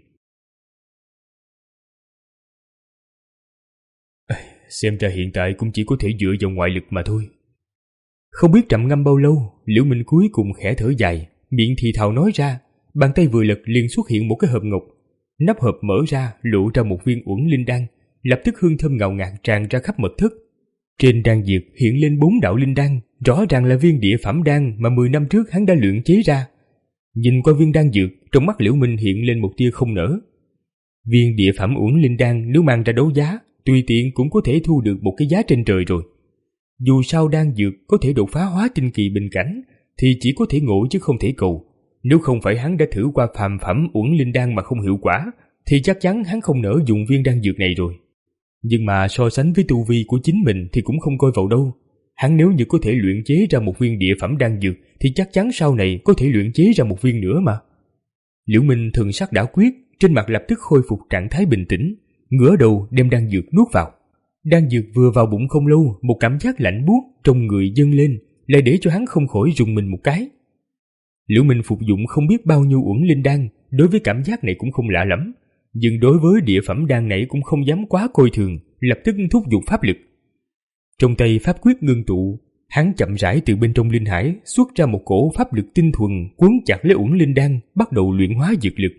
Xem ra hiện tại cũng chỉ có thể dựa vào ngoại lực mà thôi. Không biết trầm ngâm bao lâu, Liễu Minh cuối cùng khẽ thở dài, miệng thì thào nói ra, bàn tay vừa lật liền xuất hiện một cái hộp ngọc. Nắp hộp mở ra, lộ ra một viên uẩn linh đan, lập tức hương thơm ngào ngạt tràn ra khắp mật thất. Trên đan dược hiện lên bốn đạo linh đan, rõ ràng là viên địa phẩm đan mà mười năm trước hắn đã luyện chế ra. Nhìn qua viên đan dược, trong mắt Liễu Minh hiện lên một tia không nỡ. Viên địa phẩm uẩn linh đan nếu mang ra đấu giá, tùy tiện cũng có thể thu được một cái giá trên trời rồi. Dù sao đan dược có thể đột phá hóa tinh kỳ bình cảnh thì chỉ có thể ngộ chứ không thể cầu. Nếu không phải hắn đã thử qua phàm phẩm uẩn linh đan mà không hiệu quả, thì chắc chắn hắn không nỡ dùng viên đan dược này rồi. Nhưng mà so sánh với tu vi của chính mình thì cũng không coi vào đâu. Hắn nếu như có thể luyện chế ra một viên địa phẩm đan dược thì chắc chắn sau này có thể luyện chế ra một viên nữa mà. Liễu Minh thần sắc đã quyết, trên mặt lập tức khôi phục trạng thái bình tĩnh, ngửa đầu đem đan dược nuốt vào. Đan dược vừa vào bụng không lâu, một cảm giác lạnh buốt trong người dâng lên, lại để cho hắn không khỏi rùng mình một cái. Liễu Minh phục dụng không biết bao nhiêu uẩn linh đan, đối với cảm giác này cũng không lạ lắm, nhưng đối với địa phẩm đan này cũng không dám quá coi thường, lập tức thúc giục pháp lực. Trong tay pháp quyết ngưng tụ, hắn chậm rãi từ bên trong linh hải xuất ra một cổ pháp lực tinh thuần quấn chặt lấy uẩn linh đan, bắt đầu luyện hóa dược lực.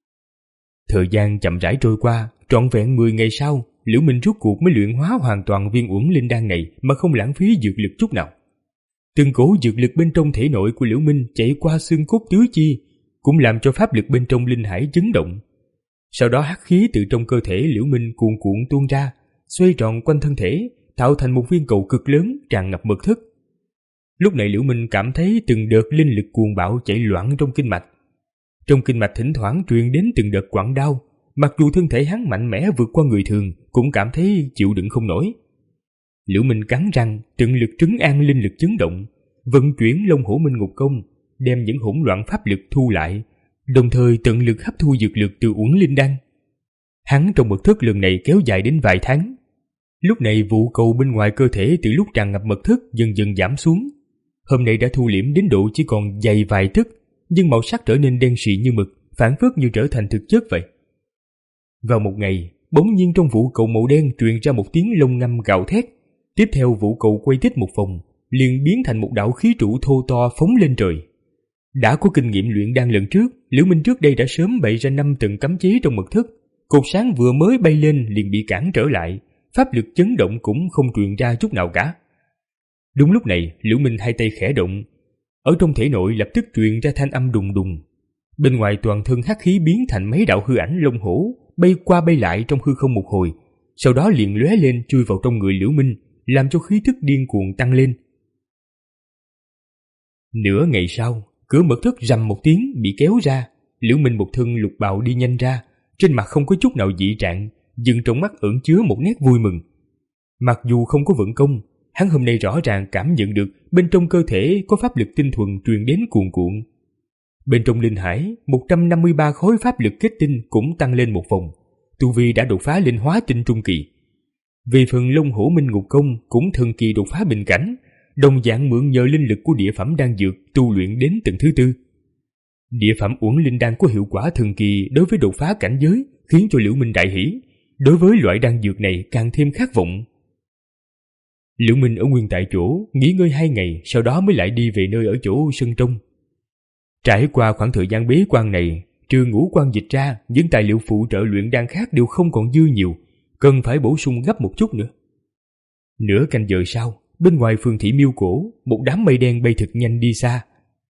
Thời gian chậm rãi trôi qua, trọn vẹn mười ngày sau, Liễu Minh rốt cuộc mới luyện hóa hoàn toàn viên uẩn linh đan này mà không lãng phí dược lực chút nào. Từng cổ dược lực bên trong thể nội của Liễu Minh chạy qua xương cốt tứ chi, cũng làm cho pháp lực bên trong linh hải chấn động. Sau đó hắc khí từ trong cơ thể Liễu Minh cuồn cuộn tuôn ra, xoay tròn quanh thân thể, tạo thành một viên cầu cực lớn tràn ngập mật thất. Lúc này Liễu Minh cảm thấy từng đợt linh lực cuồng bạo chạy loạn trong kinh mạch. Trong kinh mạch thỉnh thoảng truyền đến từng đợt quặn đau, mặc dù thân thể hắn mạnh mẽ vượt qua người thường, cũng cảm thấy chịu đựng không nổi. Liễu Minh cắn răng, tận lực trấn an linh lực chấn động, vận chuyển Long Hổ Minh Ngục Công, đem những hỗn loạn pháp lực thu lại, đồng thời tận lực hấp thu dược lực từ uẩn linh đan. Hắn trong mật thất lần này kéo dài đến vài tháng. Lúc này vụ cầu bên ngoài cơ thể từ lúc tràn ngập mật thất dần dần giảm xuống. Hôm nay đã thu liễm đến độ chỉ còn dày vài tấc, nhưng màu sắc trở nên đen sì như mực, phản phất như trở thành thực chất vậy. Vào một ngày, bỗng nhiên trong vụ cầu màu đen truyền ra một tiếng lông ngâm gào thét. Tiếp theo vụ cầu quay tít một vòng, liền biến thành một đạo khí trụ thô to phóng lên trời. Đã có kinh nghiệm luyện đan lần trước, Liễu Minh trước đây đã sớm bày ra năm tầng cấm chế trong mật thất. Cột sáng vừa mới bay lên liền bị cản trở lại, pháp lực chấn động cũng không truyền ra chút nào cả. Đúng lúc này, Liễu Minh hai tay khẽ động, ở trong thể nội lập tức truyền ra thanh âm đùng đùng. Bên ngoài toàn thân hắc khí biến thành mấy đạo hư ảnh lông hổ, bay qua bay lại trong hư không một hồi, sau đó liền lóe lên chui vào trong người Liễu Minh, làm cho khí tức điên cuồng tăng lên. Nửa ngày sau, cửa mật thất rầm một tiếng bị kéo ra, Liễu Minh một thân lục bào đi nhanh ra, trên mặt không có chút nào dị trạng, nhưng trong mắt ẩn chứa một nét vui mừng. Mặc dù không có vận công, hắn hôm nay rõ ràng cảm nhận được bên trong cơ thể có pháp lực tinh thuần truyền đến cuồn cuộn. Bên trong linh hải, một trăm năm mươi ba khối pháp lực kết tinh cũng tăng lên một vòng, tu vi đã đột phá lên hóa tinh trung kỳ. Về phần Long Hổ Minh Ngục Công cũng thần kỳ đột phá bình cảnh, đồng dạng mượn nhờ linh lực của địa phẩm đan dược tu luyện đến tầng thứ tư. Địa phẩm uẩn linh đan có hiệu quả thần kỳ đối với đột phá cảnh giới, khiến cho Liễu Minh đại hỉ. Đối với loại đan dược này càng thêm khát vọng. Liễu Minh ở nguyên tại chỗ nghỉ ngơi hai ngày, sau đó mới lại đi về nơi ở chỗ sân trong. Trải qua khoảng thời gian bế quan này, trừ ngũ quan dịch ra, những tài liệu phụ trợ luyện đan khác đều không còn dư nhiều, cần phải bổ sung gấp một chút nữa. Nửa canh giờ sau, bên ngoài phường thị miêu cổ, một đám mây đen bay thật nhanh đi xa.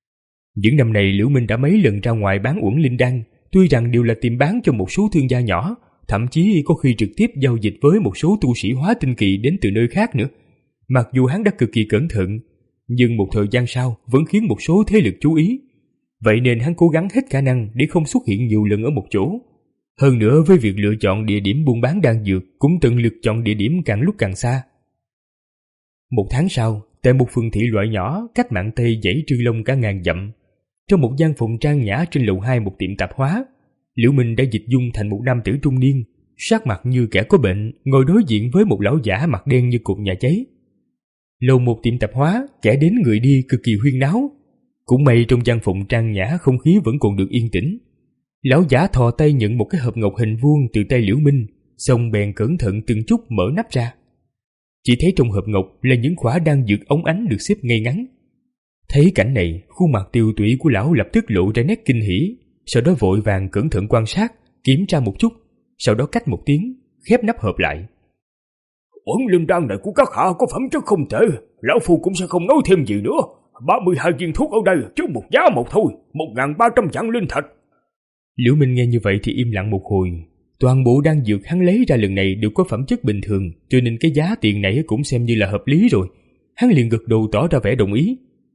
Những năm này Liễu Minh đã mấy lần ra ngoài bán uẩn linh đan, tuy rằng đều là tìm bán cho một số thương gia nhỏ, thậm chí có khi trực tiếp giao dịch với một số tu sĩ hóa tinh kỳ đến từ nơi khác nữa. Mặc dù hắn đã cực kỳ cẩn thận, nhưng một thời gian sau vẫn khiến một số thế lực chú ý. Vậy nên hắn cố gắng hết khả năng để không xuất hiện nhiều lần ở một chỗ. Hơn nữa với việc lựa chọn địa điểm buôn bán đan dược cũng tận lực chọn địa điểm càng lúc càng xa. Một tháng sau, tại một phường thị loại nhỏ cách mạn Tây dãy Trư Long cả ngàn dặm, trong một gian phòng trang nhã trên lầu hai một tiệm tạp hóa, Liễu Minh đã dịch dung thành một nam tử trung niên, sắc mặt như kẻ có bệnh, ngồi đối diện với một lão giả mặt đen như cột nhà cháy. Lầu một tiệm tạp hóa, kẻ đến người đi cực kỳ huyên náo. Cũng may trong gian phòng trang nhã không khí vẫn còn được yên tĩnh. Lão giả thò tay nhận một cái hộp ngọc hình vuông từ tay Liễu Minh, xong bèn cẩn thận từng chút mở nắp ra. Chỉ thấy trong hộp ngọc là những khỏa đan dược óng ánh được xếp ngay ngắn. Thấy cảnh này, khuôn mặt tiều tụy của lão lập tức lộ ra nét kinh hỉ, sau đó vội vàng cẩn thận quan sát, kiểm tra một chút, sau đó cách một tiếng, khép nắp hộp lại. Uẩn linh đan này của các hạ có phẩm chất không tệ, lão phu cũng sẽ không nói thêm gì nữa. ba mươi hai viên thuốc ở đây chứ một giá một thôi, một nghìn ba trăm vạn linh thạch. Liễu Minh nghe như vậy thì im lặng một hồi. Toàn bộ đan dược hắn lấy ra lần này đều có phẩm chất bình thường, cho nên cái giá tiền này cũng xem như là hợp lý rồi. Hắn liền gật đầu tỏ ra vẻ đồng ý.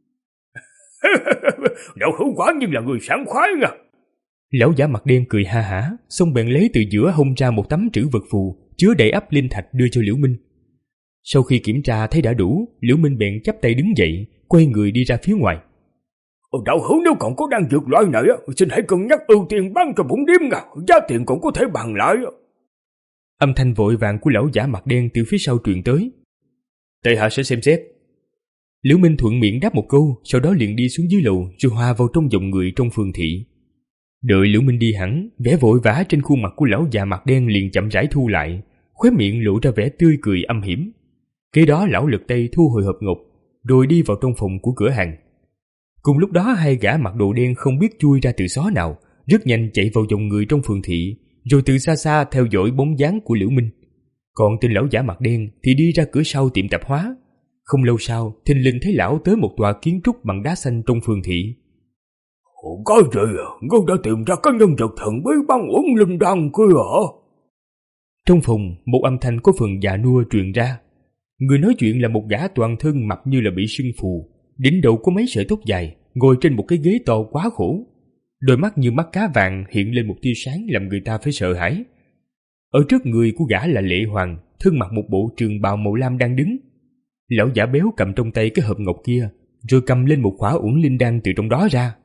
Đạo hữu quả nhiên là người sảng khoái nha. Lão giả mặt đen cười ha hả, xong bèn lấy từ giữa hông ra một tấm trữ vật phù chứa đầy ắp linh thạch đưa cho Liễu Minh. Sau khi kiểm tra thấy đã đủ, Liễu Minh bèn chắp tay đứng dậy, quay người đi ra phía ngoài. Đạo hữu nếu còn có đan dược loại này, xin hãy cân nhắc ưu tiên bán cho bổn điếm nha, giá tiền còn có thể bàn lại. Âm thanh vội vàng của lão giả mặt đen từ phía sau truyền tới. Tại hạ sẽ xem xét. Liễu Minh thuận miệng đáp một câu, sau đó liền đi xuống dưới lầu rồi hòa vào trong dòng người trong phường thị. Đợi Liễu Minh đi hẳn, vẻ vội vã trên khuôn mặt của lão già mặt đen liền chậm rãi thu lại, khóe miệng lộ ra vẻ tươi cười âm hiểm. Kế đó lão lật tay thu hồi hộp ngọc, rồi đi vào trong phòng của cửa hàng. Cùng lúc đó hai gã mặc đồ đen không biết chui ra từ xó nào, rất nhanh chạy vào dòng người trong phường thị, rồi từ xa xa theo dõi bóng dáng của Liễu Minh. Còn tên lão giả mặt đen thì đi ra cửa sau tiệm tạp hóa. Không lâu sau, thình lình thấy lão tới một tòa kiến trúc bằng đá xanh trong phường thị. Có gì à? Ngươi đã tìm ra cái nhân vật thần bí bán uẩn linh đan kia hả? Trong phòng, một âm thanh có phần già nua truyền ra. Người nói chuyện là một gã toàn thân mập như là bị sưng phù, đỉnh đầu có mấy sợi tóc dài, ngồi trên một cái ghế to quá khổ. Đôi mắt như mắt cá vàng hiện lên một tia sáng làm người ta phải sợ hãi. Ở trước người của gã là Lệ Hoàng, thân mặc một bộ trường bào màu lam đang đứng. Lão giả béo cầm trong tay cái hộp ngọc kia, rồi cầm lên một khỏa uẩn linh đan từ trong đó ra.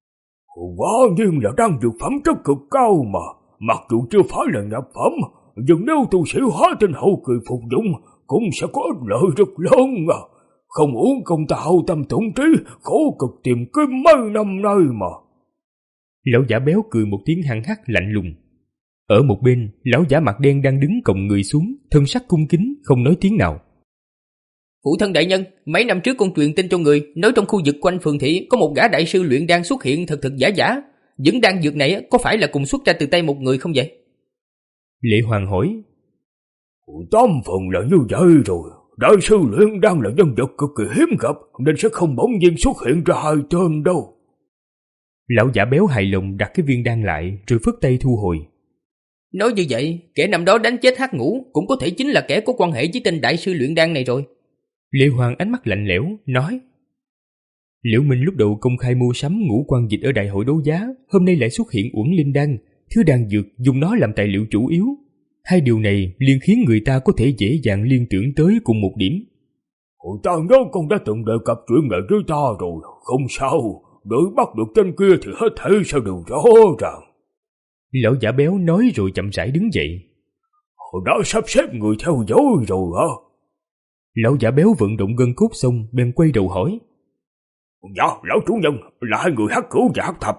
Quả nhiên là đan dược phẩm chất cực cao mà, mặc dù chưa phải là nhập phẩm, nhưng nếu tu sĩ hóa tinh hậu kỳ phục dụng cũng sẽ có ích lợi rất lớn à. Không uổng công ta hao tâm tổn trí, khổ cực tìm kiếm mấy năm nay mà. Lão giả béo cười một tiếng hăng hắc lạnh lùng. Ở một bên, lão giả mặt đen đang đứng còng người xuống, thân sắc cung kính, không nói tiếng nào. Phụ thân đại nhân, mấy năm trước con truyền tin cho người, nói trong khu vực quanh phường thị có một gã đại sư luyện đan xuất hiện thật thật giả giả. Những đan dược này có phải là cùng xuất ra từ tay một người không vậy? Lệ Hoàng hỏi. Tám phần là như vậy rồi. Đại sư luyện đan là nhân vật cực kỳ hiếm gặp, nên sẽ không bỗng nhiên xuất hiện ra hai tên đâu. Lão giả béo hài lòng đặt cái viên đan lại rồi phất tay thu hồi. Nói như vậy, kẻ năm đó đánh chết Hắc Ngũ cũng có thể chính là kẻ có quan hệ với tên đại sư luyện đan này rồi. Lệ Hoàng ánh mắt lạnh lẽo, nói. Liễu Minh lúc đầu công khai mua sắm ngũ quan dịch ở đại hội đấu giá, hôm nay lại xuất hiện uẩn linh đan, thứ đan dược dùng nó làm tài liệu chủ yếu. Hai điều này liền khiến người ta có thể dễ dàng liên tưởng tới cùng một điểm. Ta nhớ con đã từng đề cập chuyện này với ta rồi, không sao, đợi bắt được tên kia thì hết thảy sẽ đều rõ ràng. Lão giả béo nói rồi chậm rãi đứng dậy. Đã sắp xếp người theo dõi rồi hả? Lão giả béo vận động gân cốt xong bèn quay đầu hỏi. Dạ, lão chủ nhân, là hai người Hắc Cửu và Hắc Thập.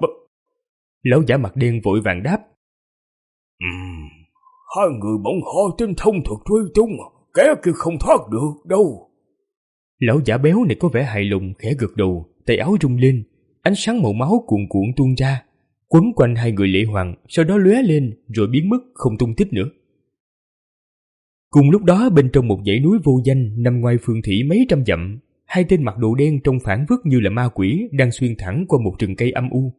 Lão giả mặt đen vội vàng đáp. Ừm, hai người bọn họ tinh thông thuật truy tung, kẻ kia không thoát được đâu. Lão giả béo này có vẻ hài lòng, khẽ gật đầu, tay áo rung lên, ánh sáng màu máu cuồn cuộn tuôn ra, quấn quanh hai người Lệ Hoàng, sau đó lóe lên rồi biến mất không tung tích nữa. Cùng lúc đó bên trong một dãy núi vô danh nằm ngoài phường thị mấy trăm dặm, hai tên mặc đồ đen trông phản phất như là ma quỷ đang xuyên thẳng qua một rừng cây âm u.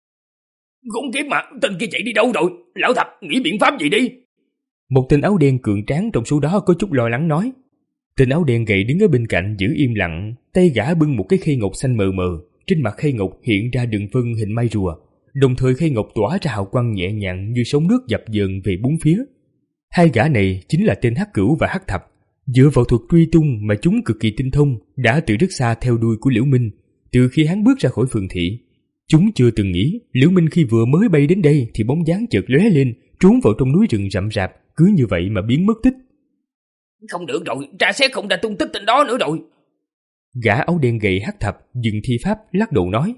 Khốn kiếp mà, tên kia chạy đi đâu rồi? Lão Thập, nghĩ biện pháp gì đi. Một tên áo đen cường tráng trong số đó có chút lo lắng nói. Tên áo đen gầy đứng ở bên cạnh giữ im lặng, tay gã bưng một cái khay ngọc xanh mờ mờ, trên mặt khay ngọc hiện ra đường vân hình mai rùa, đồng thời khay ngọc tỏa ra hào quang nhẹ nhàng như sóng nước dập dờn về bốn phía. Hai gã này chính là tên Hắc Cửu và Hắc Thập. Dựa vào thuật truy tung mà chúng cực kỳ tinh thông, đã từ rất xa theo đuôi của Liễu Minh từ khi hắn bước ra khỏi phường thị. Chúng chưa từng nghĩ Liễu Minh khi vừa mới bay đến đây thì bóng dáng chợt lóe lên, trốn vào trong núi rừng rậm rạp, cứ như vậy mà biến mất tích. Không được rồi, tra xét không ra tung tích tên đó nữa rồi. Gã áo đen gầy Hắc Thập dừng thi pháp lắc đầu nói.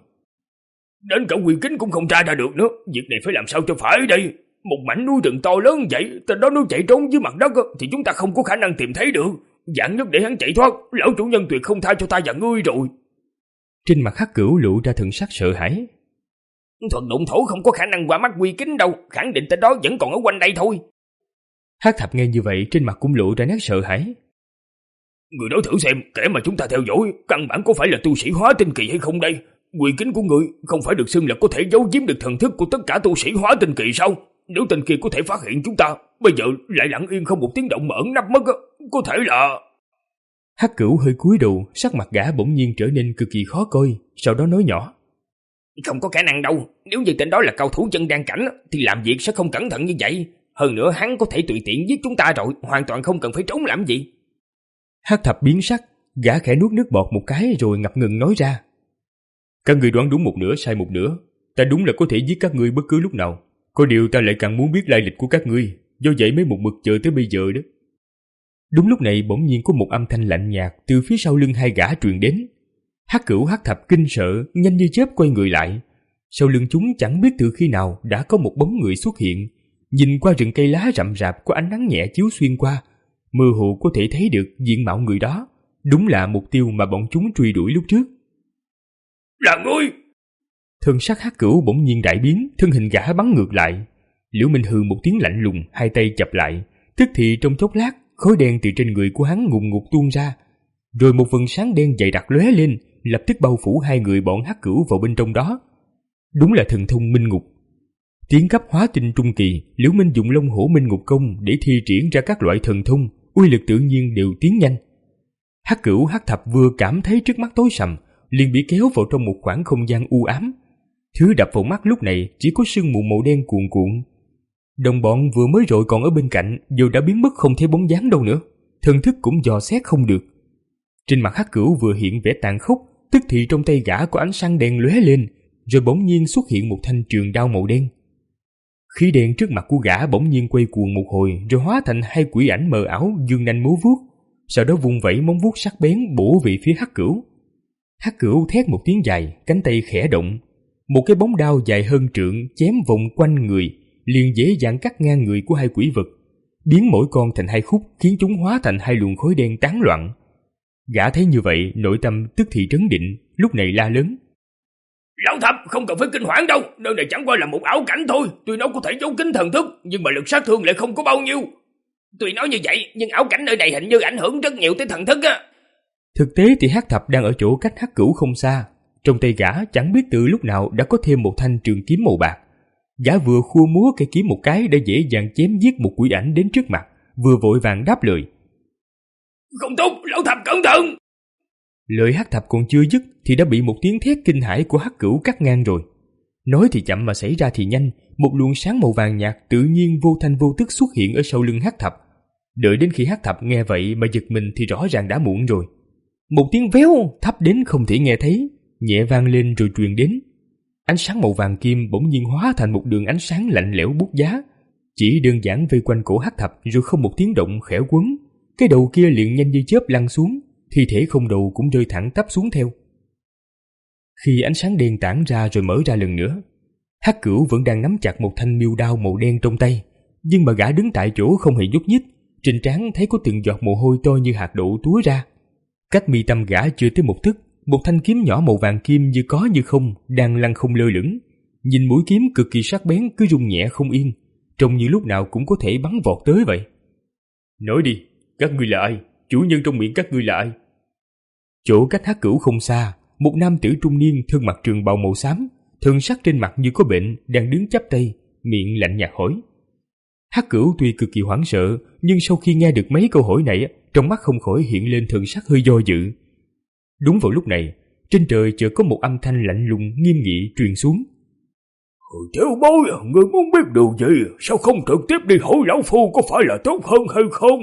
Đến cả Quy Kính cũng không tra ra được nữa, việc này phải làm sao cho phải đây. Một mảnh núi rừng to lớn vậy, tên đó nếu chạy trốn dưới mặt đất thì chúng ta không có khả năng tìm thấy được. Dạng nhất để hắn chạy thoát, lão chủ nhân tuyệt không tha cho ta và ngươi rồi. Trên mặt Hắc Cửu lộ ra thần sắc sợ hãi. Thuật động thổ không có khả năng qua mắt Quy Kính đâu, khẳng định tên đó vẫn còn ở quanh đây thôi. Hắc Thập nghe như vậy trên mặt cũng lộ ra nét sợ hãi. Người nói thử xem, kẻ mà chúng ta theo dõi căn bản có phải là tu sĩ hóa tinh kỳ hay không đây? Quy Kính của người không phải được xưng là có thể giấu giếm được thần thức của tất cả tu sĩ hóa tinh kỳ sao? Nếu tên kia có thể phát hiện chúng ta, bây giờ lại lặng yên không một tiếng động mà ẩn nấp mất, có thể là... Hắc Cửu hơi cúi đầu, sắc mặt gã bỗng nhiên trở nên cực kỳ khó coi, sau đó nói nhỏ. Không có khả năng đâu, nếu như tên đó là cao thủ chân đan cảnh thì làm việc sẽ không cẩn thận như vậy. Hơn nữa hắn có thể tùy tiện giết chúng ta rồi, hoàn toàn không cần phải trốn làm gì. Hắc Thập biến sắc, gã khẽ nuốt nước bọt một cái rồi ngập ngừng nói ra. Các người đoán đúng một nửa sai một nửa, ta đúng là có thể giết các ngươi bất cứ lúc nào. Có điều ta lại càng muốn biết lai lịch của các ngươi, do vậy mới một mực chờ tới bây giờ đó. Đúng lúc này bỗng nhiên có một âm thanh lạnh nhạt từ phía sau lưng hai gã truyền đến. Hắc Cửu Hắc Thập kinh sợ, nhanh như chớp quay người lại. Sau lưng chúng chẳng biết từ khi nào đã có một bóng người xuất hiện. Nhìn qua rừng cây lá rậm rạp có ánh nắng nhẹ chiếu xuyên qua, mơ hồ có thể thấy được diện mạo người đó. Đúng là mục tiêu mà bọn chúng truy đuổi lúc trước. Là ngươi! Thân sắc Hắc Cửu bỗng nhiên đại biến, thân hình gã bắn ngược lại. Liễu Minh hừ một tiếng lạnh lùng, hai tay chập lại, tức thì trong chốc lát, khói đen từ trên người của hắn ngùn ngụt tuôn ra, rồi một vầng sáng đen dày đặc lóe lên, lập tức bao phủ hai người bọn Hắc Cửu vào bên trong đó. Đúng là thần thông Minh Ngục. Tiến cấp hóa tinh trung kỳ, Liễu Minh dùng Long Hổ Minh Ngục công để thi triển ra các loại thần thông, uy lực tự nhiên đều tiến nhanh. Hắc Cửu Hắc Thập vừa cảm thấy trước mắt tối sầm, liền bị kéo vào trong một khoảng không gian u ám. Thứ đập vào mắt lúc này chỉ có sương mù màu đen cuồn cuộn. Đồng bọn vừa mới rồi còn ở bên cạnh giờ đã biến mất không thấy bóng dáng đâu nữa, thần thức cũng dò xét không được. Trên mặt Hắc Cửu vừa hiện vẻ tàn khốc, tức thì trong tay gã có ánh sáng đen lóe lên, rồi bỗng nhiên xuất hiện một thanh trường đao màu đen. Khí đen trước mặt của gã bỗng nhiên quay cuồng một hồi, rồi hóa thành hai quỷ ảnh mờ ảo dương nanh múa vuốt, sau đó vung vẩy móng vuốt sắc bén bổ về phía Hắc Cửu. Hắc Cửu thét một tiếng dài, cánh tay khẽ động, một cái bóng đao dài hơn trượng chém vòng quanh người, liền dễ dàng cắt ngang người của hai quỷ vật, biến mỗi con thành hai khúc, khiến chúng hóa thành hai luồng khói đen tán loạn. Gã thấy như vậy, nội tâm tức thì trấn định, lúc này la lớn. Lão Thập, không cần phải kinh hoảng đâu, nơi này chẳng qua là một ảo cảnh thôi, tuy nó có thể giấu kín thần thức, nhưng mà lực sát thương lại không có bao nhiêu. Tuy nói như vậy, nhưng ảo cảnh nơi này hình như ảnh hưởng rất nhiều tới thần thức á. Thực tế thì Hắc Thập đang ở chỗ cách Hắc Cửu không xa, trong tay gã chẳng biết từ lúc nào đã có thêm một thanh trường kiếm màu bạc. Gã vừa khua múa cây kiếm một cái đã dễ dàng chém giết một quỷ ảnh đến trước mặt, vừa vội vàng đáp lời. Không tốt, Lão Thập cẩn thận! Lời Hắc Thập còn chưa dứt thì đã bị một tiếng thét kinh hãi của Hắc Cửu cắt ngang rồi. Nói thì chậm mà xảy ra thì nhanh, một luồng sáng màu vàng nhạt tự nhiên vô thanh vô tức xuất hiện ở sau lưng Hắc Thập. Đợi đến khi Hắc Thập nghe vậy mà giật mình thì rõ ràng đã muộn rồi. Một tiếng véo thấp đến không thể nghe thấy, nhẹ vang lên rồi truyền đến. Ánh sáng màu vàng kim bỗng nhiên hóa thành một đường ánh sáng lạnh lẽo buốt giá, chỉ đơn giản vây quanh cổ Hắc Thập rồi không một tiếng động khẽ quấn. Cái đầu kia liền nhanh như chớp lăn xuống, thi thể không đầu cũng rơi thẳng tắp xuống theo. Khi ánh sáng đen tản ra rồi mở ra lần nữa, Hắc Cửu vẫn đang nắm chặt một thanh miêu đao màu đen trong tay, nhưng mà gã đứng tại chỗ không hề nhúc nhích, trên trán thấy có từng giọt mồ hôi to như hạt đậu túa ra. Cách mi tâm gã chưa tới một tấc, một thanh kiếm nhỏ màu vàng kim như có như không đang lăn không lơ lửng. Nhìn mũi kiếm cực kỳ sắc bén cứ rung nhẹ không yên, trông như lúc nào cũng có thể bắn vọt tới vậy. Nói đi, các ngươi là ai? Chủ nhân trong miệng các ngươi là ai? Chỗ cách Hắc Cửu không xa, một nam tử trung niên thân mặc trường bào màu xám, thần sắc trên mặt như có bệnh, đang đứng chắp tay, miệng lạnh nhạt hỏi. Hắc Cửu tuy cực kỳ hoảng sợ, nhưng sau khi nghe được mấy câu hỏi này, trong mắt không khỏi hiện lên thần sắc hơi do dự. Đúng vào lúc này, trên trời chợt có một âm thanh lạnh lùng nghiêm nghị truyền xuống. Tiểu bối, người muốn biết điều gì? Sao không trực tiếp đi hỏi lão phu có phải là tốt hơn hay không?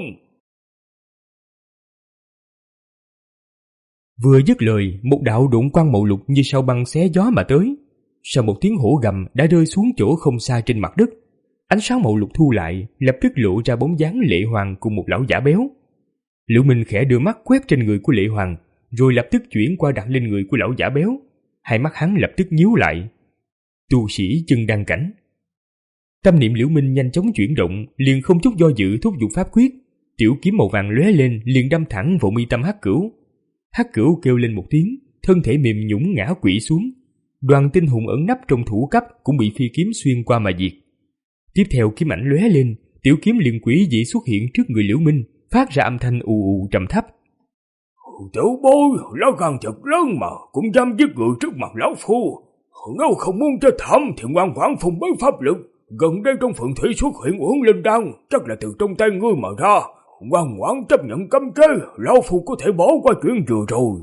Vừa dứt lời, một đạo độn quang mậu lục như sao băng xé gió mà tới. Sau một tiếng hổ gầm đã rơi xuống chỗ không xa trên mặt đất. Ánh sáng mậu lục thu lại, lập tức lộ ra bóng dáng Lệ Hoàng cùng một lão giả béo. Liễu Minh khẽ đưa mắt quét trên người của Lệ Hoàng, rồi lập tức chuyển qua đặt lên người của lão giả béo. Hai mắt hắn lập tức nhíu lại. Tu sĩ chân đăng cảnh. Tâm niệm Liễu Minh nhanh chóng chuyển động, liền không chút do dự thúc giục pháp quyết. Tiểu kiếm màu vàng lóe lên, liền đâm thẳng vào mi tâm Hắc Cửu. Hắc Cửu kêu lên một tiếng, thân thể mềm nhũn ngã quỵ xuống. Đoàn tinh hùng ẩn nấp trong thủ cấp cũng bị phi kiếm xuyên qua mà diệt. Tiếp theo kiếm ảnh lóe lên, tiểu kiếm liền quỷ dị xuất hiện trước người Liễu Minh, phát ra âm thanh ù ù trầm thấp. Tiểu bối, lá gan thật lớn mà cũng dám giết người trước mặt lão phu. Nếu không muốn chết thảm thì ngoan ngoãn phùng bấy pháp lực. Gần đây trong phượng thủy xuất hiện uổng linh đan, chắc là từ trong tay ngươi mà ra. Ngoan ngoãn chấp nhận cấm chế, lão phu có thể bỏ qua chuyện vừa rồi.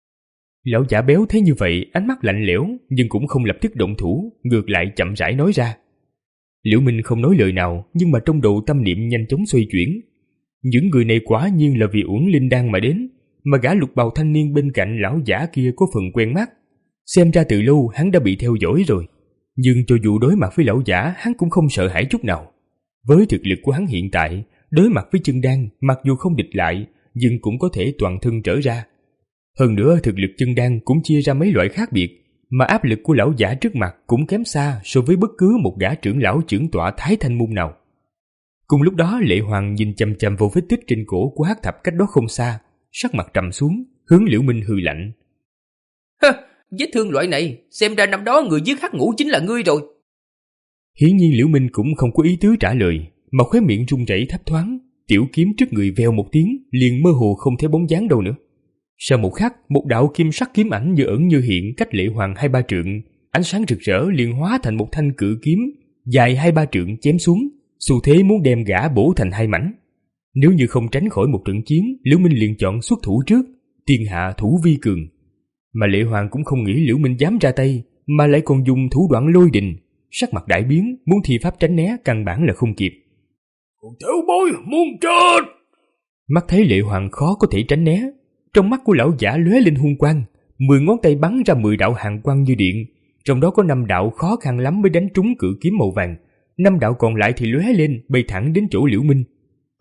Lão giả béo thấy như vậy, ánh mắt lạnh lẽo, nhưng cũng không lập tức động thủ, ngược lại chậm rãi nói ra. Liễu Minh không nói lời nào, nhưng mà trong đầu tâm niệm nhanh chóng xoay chuyển. Những người này quả nhiên là vì uổng linh đan mà đến, mà gã lục bào thanh niên bên cạnh lão giả kia có phần quen mắt. Xem ra từ lâu hắn đã bị theo dõi rồi. Nhưng cho dù đối mặt với lão giả, hắn cũng không sợ hãi chút nào. Với thực lực của hắn hiện tại, đối mặt với chân đan, mặc dù không địch lại, nhưng cũng có thể toàn thân trở ra. Hơn nữa thực lực chân đan cũng chia ra mấy loại khác biệt, mà áp lực của lão giả trước mặt cũng kém xa so với bất cứ một gã trưởng lão trưởng tọa Thái Thanh Môn nào. Cùng lúc đó Lệ Hoàng nhìn chằm chằm vào vết tích trên cổ của Hắc Thập cách đó không xa, sắc mặt trầm xuống, hướng Liễu Minh hừ lạnh. Hơ, vết thương loại này, xem ra năm đó người giết Hắc Ngũ chính là ngươi rồi. Hiển nhiên Liễu Minh cũng không có ý tứ trả lời, mà khóe miệng run rẩy thấp thoáng, tiểu kiếm trước người vèo một tiếng, liền mơ hồ không thấy bóng dáng đâu nữa. Sau một khắc, một đạo kim sắc kiếm ảnh như ẩn như hiện cách Lệ Hoàng hai ba trượng, ánh sáng rực rỡ liền hóa thành một thanh cự kiếm dài hai ba trượng chém xuống, xu thế muốn đem gã bổ thành hai mảnh. Nếu như không tránh khỏi một trận chiến, Liễu Minh liền chọn xuất thủ trước, tiên hạ thủ vi cường. Mà Lệ Hoàng cũng không nghĩ Liễu Minh dám ra tay, mà lại còn dùng thủ đoạn lôi đình, sắc mặt đại biến, muốn thi pháp tránh né căn bản là không kịp. Tiểu bối muốn chết! Mắt thấy Lệ Hoàng khó có thể tránh né, trong mắt của lão giả lóe lên hung quang, mười ngón tay bắn ra mười đạo hàn quang như điện, trong đó có năm đạo khó khăn lắm mới đánh trúng cự kiếm màu vàng, năm đạo còn lại thì lóe lên bay thẳng đến chỗ Liễu Minh.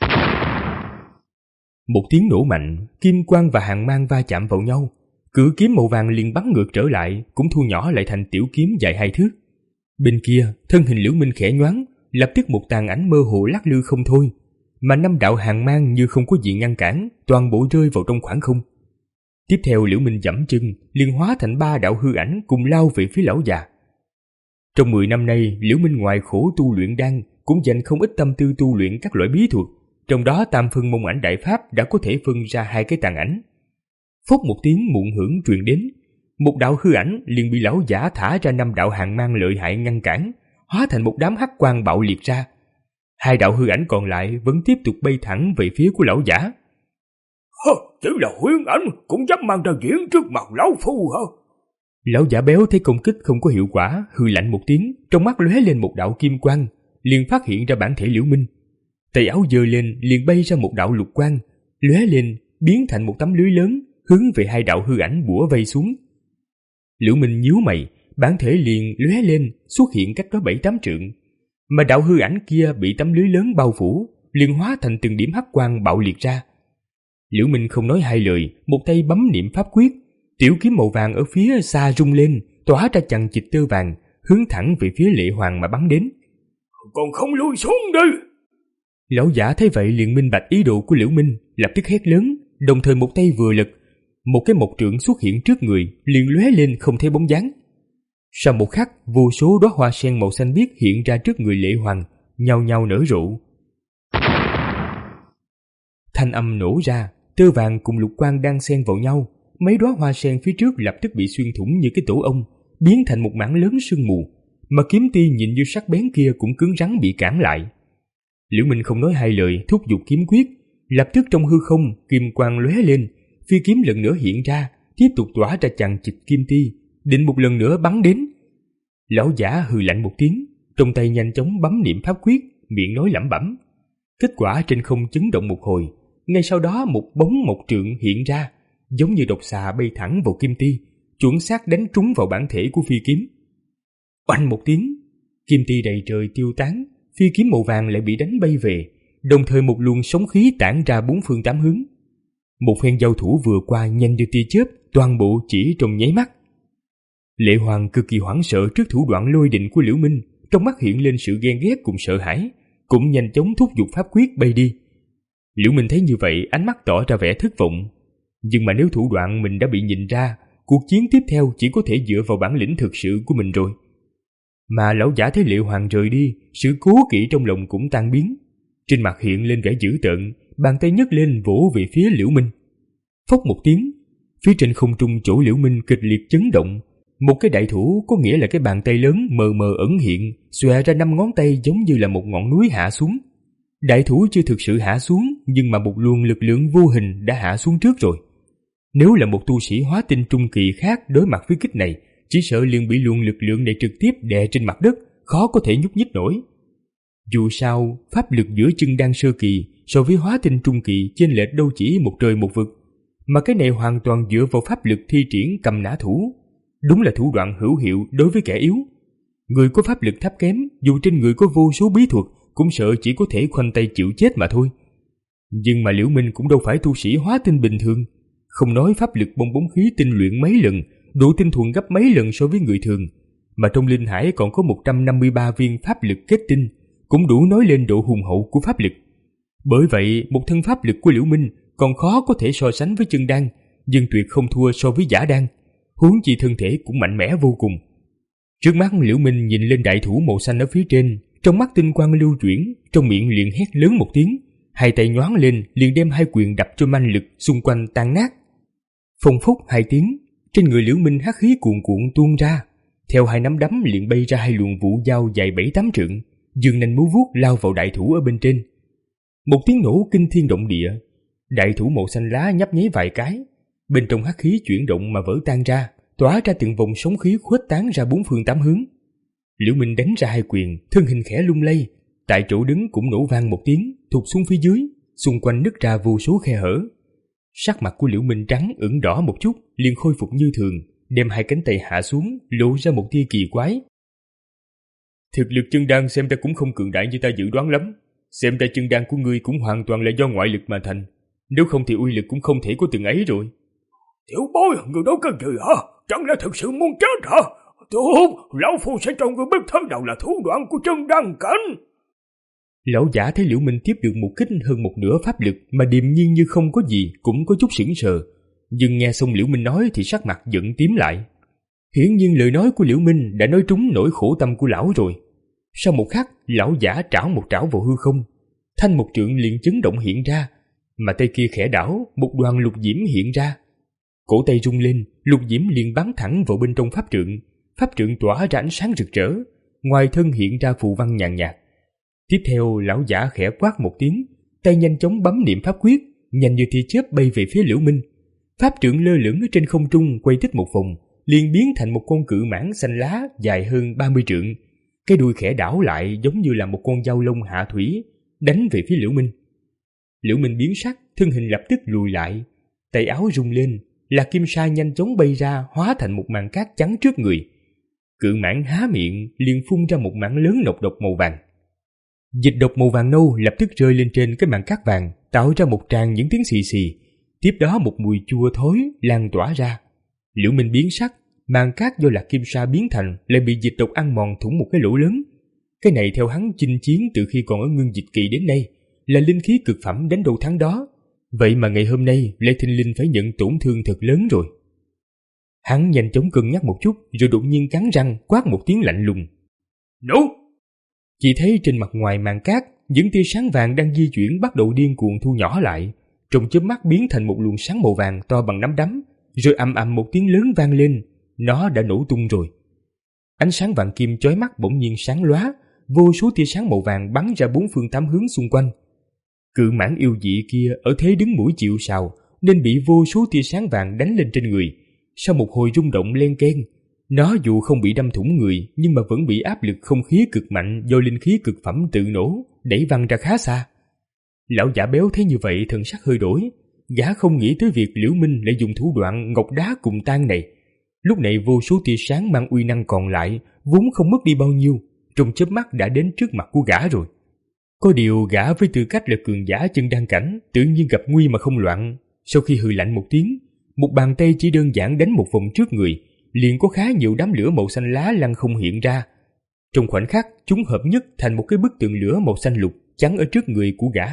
Một tiếng nổ mạnh, kim quang và hàn mang va chạm vào nhau, cự kiếm màu vàng liền bắn ngược trở lại, cũng thu nhỏ lại thành tiểu kiếm dài hai thước. Bên kia, thân hình Liễu Minh khẽ nhoáng, lập tức một tàn ảnh mơ hồ lắc lư không thôi, mà năm đạo hàn mang như không có gì ngăn cản, toàn bộ rơi vào trong khoảng không. Tiếp theo Liễu Minh giẫm chân, liền hóa thành ba đạo hư ảnh cùng lao về phía lão già. Trong mười năm nay, Liễu Minh ngoài khổ tu luyện đan, cũng dành không ít tâm tư tu luyện các loại bí thuật, trong đó tam phân môn ảnh đại pháp đã có thể phân ra hai cái tàn ảnh. Phốc một tiếng muộn hưởng truyền đến, một đạo hư ảnh liền bị lão giả thả ra năm đạo hàn mang lợi hại ngăn cản, hóa thành một đám hắc quang bạo liệt ra. Hai đạo hư ảnh còn lại vẫn tiếp tục bay thẳng về phía của lão giả. Hơ, chỉ là huyễn ảnh cũng dám mang ra diễn trước mặt lão phu hả? Lão giả béo thấy công kích không có hiệu quả, hừ lạnh một tiếng, trong mắt lóe lên một đạo kim quang, liền phát hiện ra bản thể Liễu Minh. Tay áo giơ lên, liền bay ra một đạo lục quang, lóe lên, biến thành một tấm lưới lớn, hướng về hai đạo hư ảnh bủa vây xuống. Liễu Minh nhíu mày, bản thể liền lóe lên, xuất hiện cách đó bảy tám trượng, mà đạo hư ảnh kia bị tấm lưới lớn bao phủ, liền hóa thành từng điểm hắc quang bạo liệt ra. Liễu Minh không nói hai lời, một tay bấm niệm pháp quyết, tiểu kiếm màu vàng ở phía xa rung lên, tỏa ra chằng chịt tơ vàng, hướng thẳng về phía Lệ Hoàng mà bắn đến. Còn không lui xuống đi! Lão giả thấy vậy liền minh bạch ý đồ của Liễu Minh, lập tức hét lớn, đồng thời một tay vừa lật, một cái mộc trượng xuất hiện trước người, liền lóe lên không thấy bóng dáng. Sau một khắc, vô số đóa hoa sen màu xanh biếc hiện ra trước người Lệ Hoàng, nhao nhao nở rộ. Thanh âm nổ ra, tơ vàng cùng lục quang đang xen vào nhau, mấy đóa hoa sen phía trước lập tức bị xuyên thủng như cái tổ ong, biến thành một mảng lớn sương mù, mà kiếm ti nhìn như sắc bén kia cũng cứng rắn bị cản lại. Liễu Minh không nói hai lời, thúc giục kiếm quyết, lập tức trong hư không kim quang lóe lên, phi kiếm lần nữa hiện ra, tiếp tục tỏa ra chằng chịt kim ti, định một lần nữa bắn đến. Lão giả hừ lạnh một tiếng, trong tay nhanh chóng bấm niệm pháp quyết, miệng nói lẩm bẩm. Kết quả trên không chấn động một hồi, ngay sau đó một bóng một trượng hiện ra, giống như độc xà bay thẳng vào kim ti, chuẩn xác đánh trúng vào bản thể của phi kiếm. Oanh một tiếng, kim ti đầy trời tiêu tán, phi kiếm màu vàng lại bị đánh bay về, đồng thời một luồng sóng khí tản ra bốn phương tám hướng. Một phen giao thủ vừa qua nhanh như tia chớp, toàn bộ chỉ trong nháy mắt. Lệ Hoàng cực kỳ hoảng sợ trước thủ đoạn lôi đình của Liễu Minh, trong mắt hiện lên sự ghen ghét cùng sợ hãi, cũng nhanh chóng thúc giục pháp quyết bay đi. Liễu Minh thấy như vậy, ánh mắt tỏ ra vẻ thất vọng. Nhưng mà nếu thủ đoạn mình đã bị nhìn ra, cuộc chiến tiếp theo chỉ có thể dựa vào bản lĩnh thực sự của mình rồi. Mà lão giả thấy Lệ Hoàng rời đi, sự cố kỵ trong lòng cũng tan biến. Trên mặt hiện lên vẻ dữ tợn, bàn tay nhấc lên vỗ về phía Liễu Minh. Phốc một tiếng, phía trên không trung chỗ Liễu Minh kịch liệt chấn động. Một cái đại thủ, có nghĩa là cái bàn tay lớn mờ mờ ẩn hiện, xòe ra năm ngón tay giống như là một ngọn núi hạ xuống. Đại thủ chưa thực sự hạ xuống, nhưng mà một luồng lực lượng vô hình đã hạ xuống trước rồi. Nếu là một tu sĩ hóa tinh trung kỳ khác đối mặt với kích này, chỉ sợ liền bị luồng lực lượng này trực tiếp đè trên mặt đất, khó có thể nhúc nhích nổi. Dù sao, pháp lực giữa chân đan sơ kỳ so với hóa tinh trung kỳ chênh lệch đâu chỉ một trời một vực, mà cái này hoàn toàn dựa vào pháp lực thi triển cầm nã thủ. Đúng là thủ đoạn hữu hiệu đối với kẻ yếu. Người có pháp lực thấp kém, dù trên người có vô số bí thuật, cũng sợ chỉ có thể khoanh tay chịu chết mà thôi. Nhưng mà Liễu Minh cũng đâu phải tu sĩ hóa tinh bình thường, không nói pháp lực bong bóng khí tinh luyện mấy lần, độ tinh thuần gấp mấy lần so với người thường, mà trong linh hải còn có một trăm năm mươi ba viên pháp lực kết tinh, cũng đủ nói lên độ hùng hậu của pháp lực. Bởi vậy, một thân pháp lực của Liễu Minh còn khó có thể so sánh với chân đan, nhưng tuyệt không thua so với giả đan, huống chi thân thể cũng mạnh mẽ vô cùng. Trước mắt Liễu Minh nhìn lên đại thủ màu xanh ở phía trên, trong mắt tinh quang lưu chuyển, trong miệng liền hét lớn một tiếng, hai tay nhoáng lên liền đem hai quyền đập cho manh lực xung quanh tan nát. Phồng phúc hai tiếng, trên người Liễu Minh hắc khí cuồn cuộn tuôn ra, theo hai nắm đấm liền bay ra hai luồng vũ dao dài bảy tám trượng, dương nanh múa vuốt lao vào đại thủ ở bên trên. Một tiếng nổ kinh thiên động địa, đại thủ màu xanh lá nhấp nháy vài cái, bên trong hắc khí chuyển động mà vỡ tan ra, tỏa ra từng vòng sóng khí khuếch tán ra bốn phương tám hướng. Liễu Minh đánh ra hai quyền, thân hình khẽ lung lay, tại chỗ đứng cũng nổ vang một tiếng, thụt xuống phía dưới, xung quanh nứt ra vô số khe hở. Sắc mặt của Liễu Minh trắng ửng đỏ một chút, liền khôi phục như thường, đem hai cánh tay hạ xuống, lộ ra một tia kỳ quái. Thực lực chân đan xem ra cũng không cường đại như ta dự đoán lắm, xem ra chân đan của ngươi cũng hoàn toàn là do ngoại lực mà thành, nếu không thì uy lực cũng không thể có từng ấy rồi. Tiểu bối, người đó cái gì hả? Chẳng lẽ thực sự muốn chết hả? Tốt, lão phu sẽ cho người biết thế nào là thủ đoạn của chân đan cảnh. Lão giả thấy Liễu Minh tiếp được một kích hơn một nửa pháp lực mà điềm nhiên như không có gì, cũng có chút sững sờ. Nhưng nghe xong Liễu Minh nói thì sắc mặt giận tím lại. Hiển nhiên lời nói của Liễu Minh đã nói trúng nỗi khổ tâm của lão rồi. Sau một khắc, lão giả trảo một trảo vào hư không, thanh một trượng liền chấn động hiện ra, mà tay kia khẽ đảo, một đoàn lục diễm hiện ra. Cổ tay rung lên, lục diễm liền bắn thẳng vào bên trong pháp trượng, pháp trượng tỏa ra ánh sáng rực rỡ, ngoài thân hiện ra phù văn nhàn nhạt. Tiếp theo, lão giả khẽ quát một tiếng, tay nhanh chóng bấm niệm pháp quyết, nhanh như tia chớp bay về phía Liễu Minh. Pháp trượng lơ lửng ở trên không trung quay tích một vòng, liền biến thành một con cự mãng xanh lá dài hơn ba mươi trượng. Cái đuôi khẽ đảo lại giống như là một con dao lông hạ thủy, đánh về phía Liễu Minh. Liễu Minh biến sắc, thân hình lập tức lùi lại, tay áo rung lên, là kim sa nhanh chóng bay ra, hóa thành một màn cát trắng trước người. Cự mãng há miệng liền phun ra một mảng lớn nọc độc màu vàng. Dịch độc màu vàng nâu lập tức rơi lên trên cái màn cát vàng, tạo ra một tràng những tiếng xì xì. Tiếp đó một mùi chua thối lan tỏa ra. Liễu Minh biến sắc, màn cát do là kim sa biến thành lại bị dịch độc ăn mòn thủng một cái lỗ lớn. Cái này theo hắn chinh chiến từ khi còn ở ngưng dịch kỳ đến nay, là linh khí cực phẩm đánh đầu tháng đó. Vậy mà ngày hôm nay Lê Thinh Linh phải nhận tổn thương thật lớn rồi. Hắn nhanh chóng cân nhắc một chút, rồi đột nhiên cắn răng quát một tiếng lạnh lùng. Nổ! Chỉ thấy trên mặt ngoài màn cát, những tia sáng vàng đang di chuyển bắt đầu điên cuồng thu nhỏ lại, trong chớp mắt biến thành một luồng sáng màu vàng to bằng nắm đấm, rồi ầm ầm một tiếng lớn vang lên, nó đã nổ tung rồi. Ánh sáng vàng kim chói mắt bỗng nhiên sáng lóa, vô số tia sáng màu vàng bắn ra bốn phương tám hướng xung quanh. Cự mãng yêu dị kia ở thế đứng mũi chịu sào nên bị vô số tia sáng vàng đánh lên trên người. Sau một hồi rung động len keng, nó dù không bị đâm thủng người nhưng mà vẫn bị áp lực không khí cực mạnh do linh khí cực phẩm tự nổ đẩy văng ra khá xa. Lão giả béo thấy như vậy thần sắc hơi đổi, gã không nghĩ tới việc Liễu Minh lại dùng thủ đoạn ngọc đá cùng tan này. Lúc này vô số tia sáng mang uy năng còn lại vốn không mất đi bao nhiêu, trong chớp mắt đã đến trước mặt của gã rồi. Có điều gã với tư cách là cường giả chân đan cảnh tự nhiên gặp nguy mà không loạn. Sau khi hừ lạnh một tiếng, một bàn tay chỉ đơn giản đánh một vòng trước người, liền có khá nhiều đám lửa màu xanh lá lăng không hiện ra. Trong khoảnh khắc, chúng hợp nhất thành một cái bức tường lửa màu xanh lục chắn ở trước người của gã.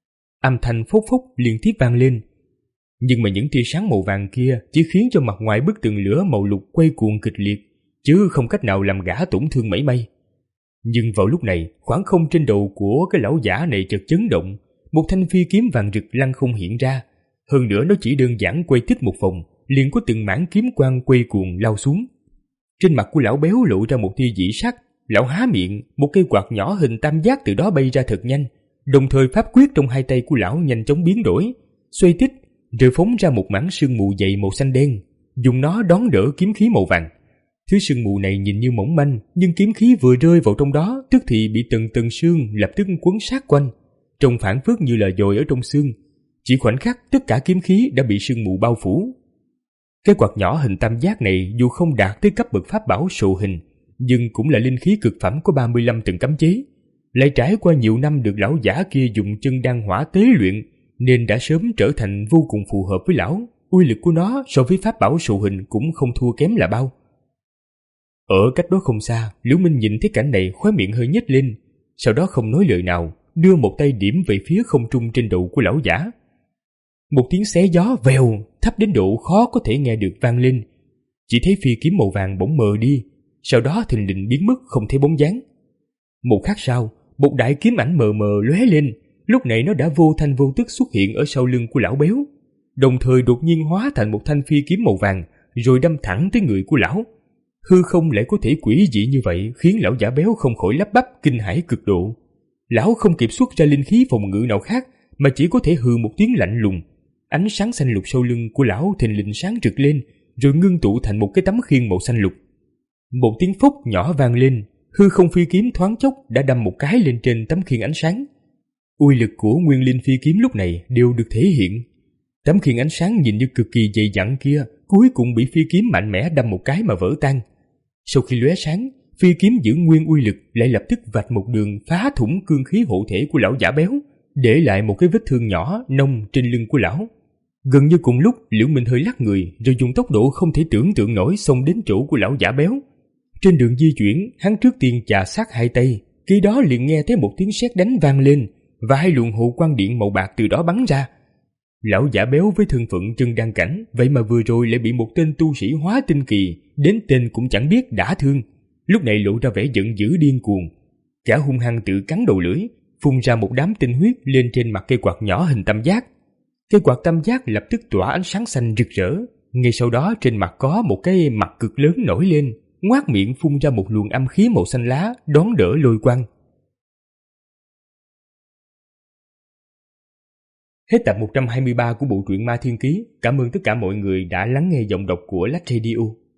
Âm thanh phốc phốc liên tiếp vang lên. Nhưng mà những tia sáng màu vàng kia chỉ khiến cho mặt ngoài bức tường lửa màu lục quay cuồng kịch liệt, chứ không cách nào làm gã tổn thương mảy may. Nhưng vào lúc này, khoảng không trên đầu của cái lão giả này chợt chấn động, một thanh phi kiếm vàng rực lăng không hiện ra. Hơn nữa nó chỉ đơn giản quay tích một vòng, liền có từng mảng kiếm quang quay cuồng lao xuống. Trên mặt của lão béo lộ ra một tia dị sắc, lão há miệng, một cây quạt nhỏ hình tam giác từ đó bay ra thật nhanh, đồng thời pháp quyết trong hai tay của lão nhanh chóng biến đổi, xoay tích, rồi phóng ra một mảng sương mù dày màu xanh đen, dùng nó đón đỡ kiếm khí màu vàng. Thứ sương mù này nhìn như mỏng manh, nhưng kiếm khí vừa rơi vào trong đó, tức thì bị từng tầng sương lập tức quấn sát quanh, trông phản phất như là dồi ở trong xương. Chỉ khoảnh khắc, tất cả kiếm khí đã bị sương mù bao phủ. Cái quạt nhỏ hình tam giác này dù không đạt tới cấp bậc pháp bảo sộ hình, nhưng cũng là linh khí cực phẩm có ba mươi lăm tầng cấm chế, lại trải qua nhiều năm được lão giả kia dùng chân đan hỏa tế luyện, nên đã sớm trở thành vô cùng phù hợp với lão. Uy lực của nó so với pháp bảo sộ hình cũng không thua kém là bao. Ở cách đó không xa, Liễu Minh nhìn thấy cảnh này khóe miệng hơi nhếch lên, sau đó không nói lời nào, đưa một tay điểm về phía không trung trên đầu của lão giả. Một tiếng xé gió vèo, thấp đến độ khó có thể nghe được vang lên. Chỉ thấy phi kiếm màu vàng bỗng mờ đi, sau đó thình lình biến mất không thấy bóng dáng. Một khắc sau, một đại kiếm ảnh mờ mờ lóe lên, lúc này nó đã vô thanh vô tức xuất hiện ở sau lưng của lão béo, đồng thời đột nhiên hóa thành một thanh phi kiếm màu vàng, rồi đâm thẳng tới người của lão. Hư không lại có thể quỷ dị như vậy, khiến lão giả béo không khỏi lắp bắp kinh hãi cực độ. Lão không kịp xuất ra linh khí phòng ngự nào khác, mà chỉ có thể hừ một tiếng lạnh lùng. Ánh sáng xanh lục sau lưng của lão thình lình sáng rực lên, rồi ngưng tụ thành một cái tấm khiên màu xanh lục. Một tiếng phốc nhỏ vang lên, hư không phi kiếm thoáng chốc đã đâm một cái lên trên tấm khiên ánh sáng. Uy lực của nguyên linh phi kiếm lúc này đều được thể hiện. Tấm khiên ánh sáng nhìn như cực kỳ dày dặn kia, cuối cùng bị phi kiếm mạnh mẽ đâm một cái mà vỡ tan. Sau khi lóe sáng, phi kiếm giữ nguyên uy lực lại lập tức vạch một đường phá thủng cương khí hộ thể của lão giả béo, để lại một cái vết thương nhỏ nông trên lưng của lão. Gần như cùng lúc, Liễu Minh hơi lắc người, rồi dùng tốc độ không thể tưởng tượng nổi xông đến chỗ của lão giả béo. Trên đường di chuyển, hắn trước tiên chà sát hai tay, khi đó liền nghe thấy một tiếng sét đánh vang lên, và hai luồng hộ quang điện màu bạc từ đó bắn ra. Lão giả béo với thân phận chân đan cảnh, vậy mà vừa rồi lại bị một tên tu sĩ hóa tinh kỳ, đến tên cũng chẳng biết đả thương. Lúc này lộ ra vẻ giận dữ điên cuồng, cả hung hăng tự cắn đầu lưỡi, phun ra một đám tinh huyết lên trên mặt cây quạt nhỏ hình tam giác. Cây quạt tam giác lập tức tỏa ánh sáng xanh rực rỡ. Ngay sau đó trên mặt có một cái mặt cực lớn nổi lên, ngoác miệng phun ra một luồng âm khí màu xanh lá đón đỡ lôi quang. Hết tập một trăm hai mươi ba của bộ truyện Ma Thiên Ký. Cảm ơn tất cả mọi người đã lắng nghe giọng đọc của Lách Radio.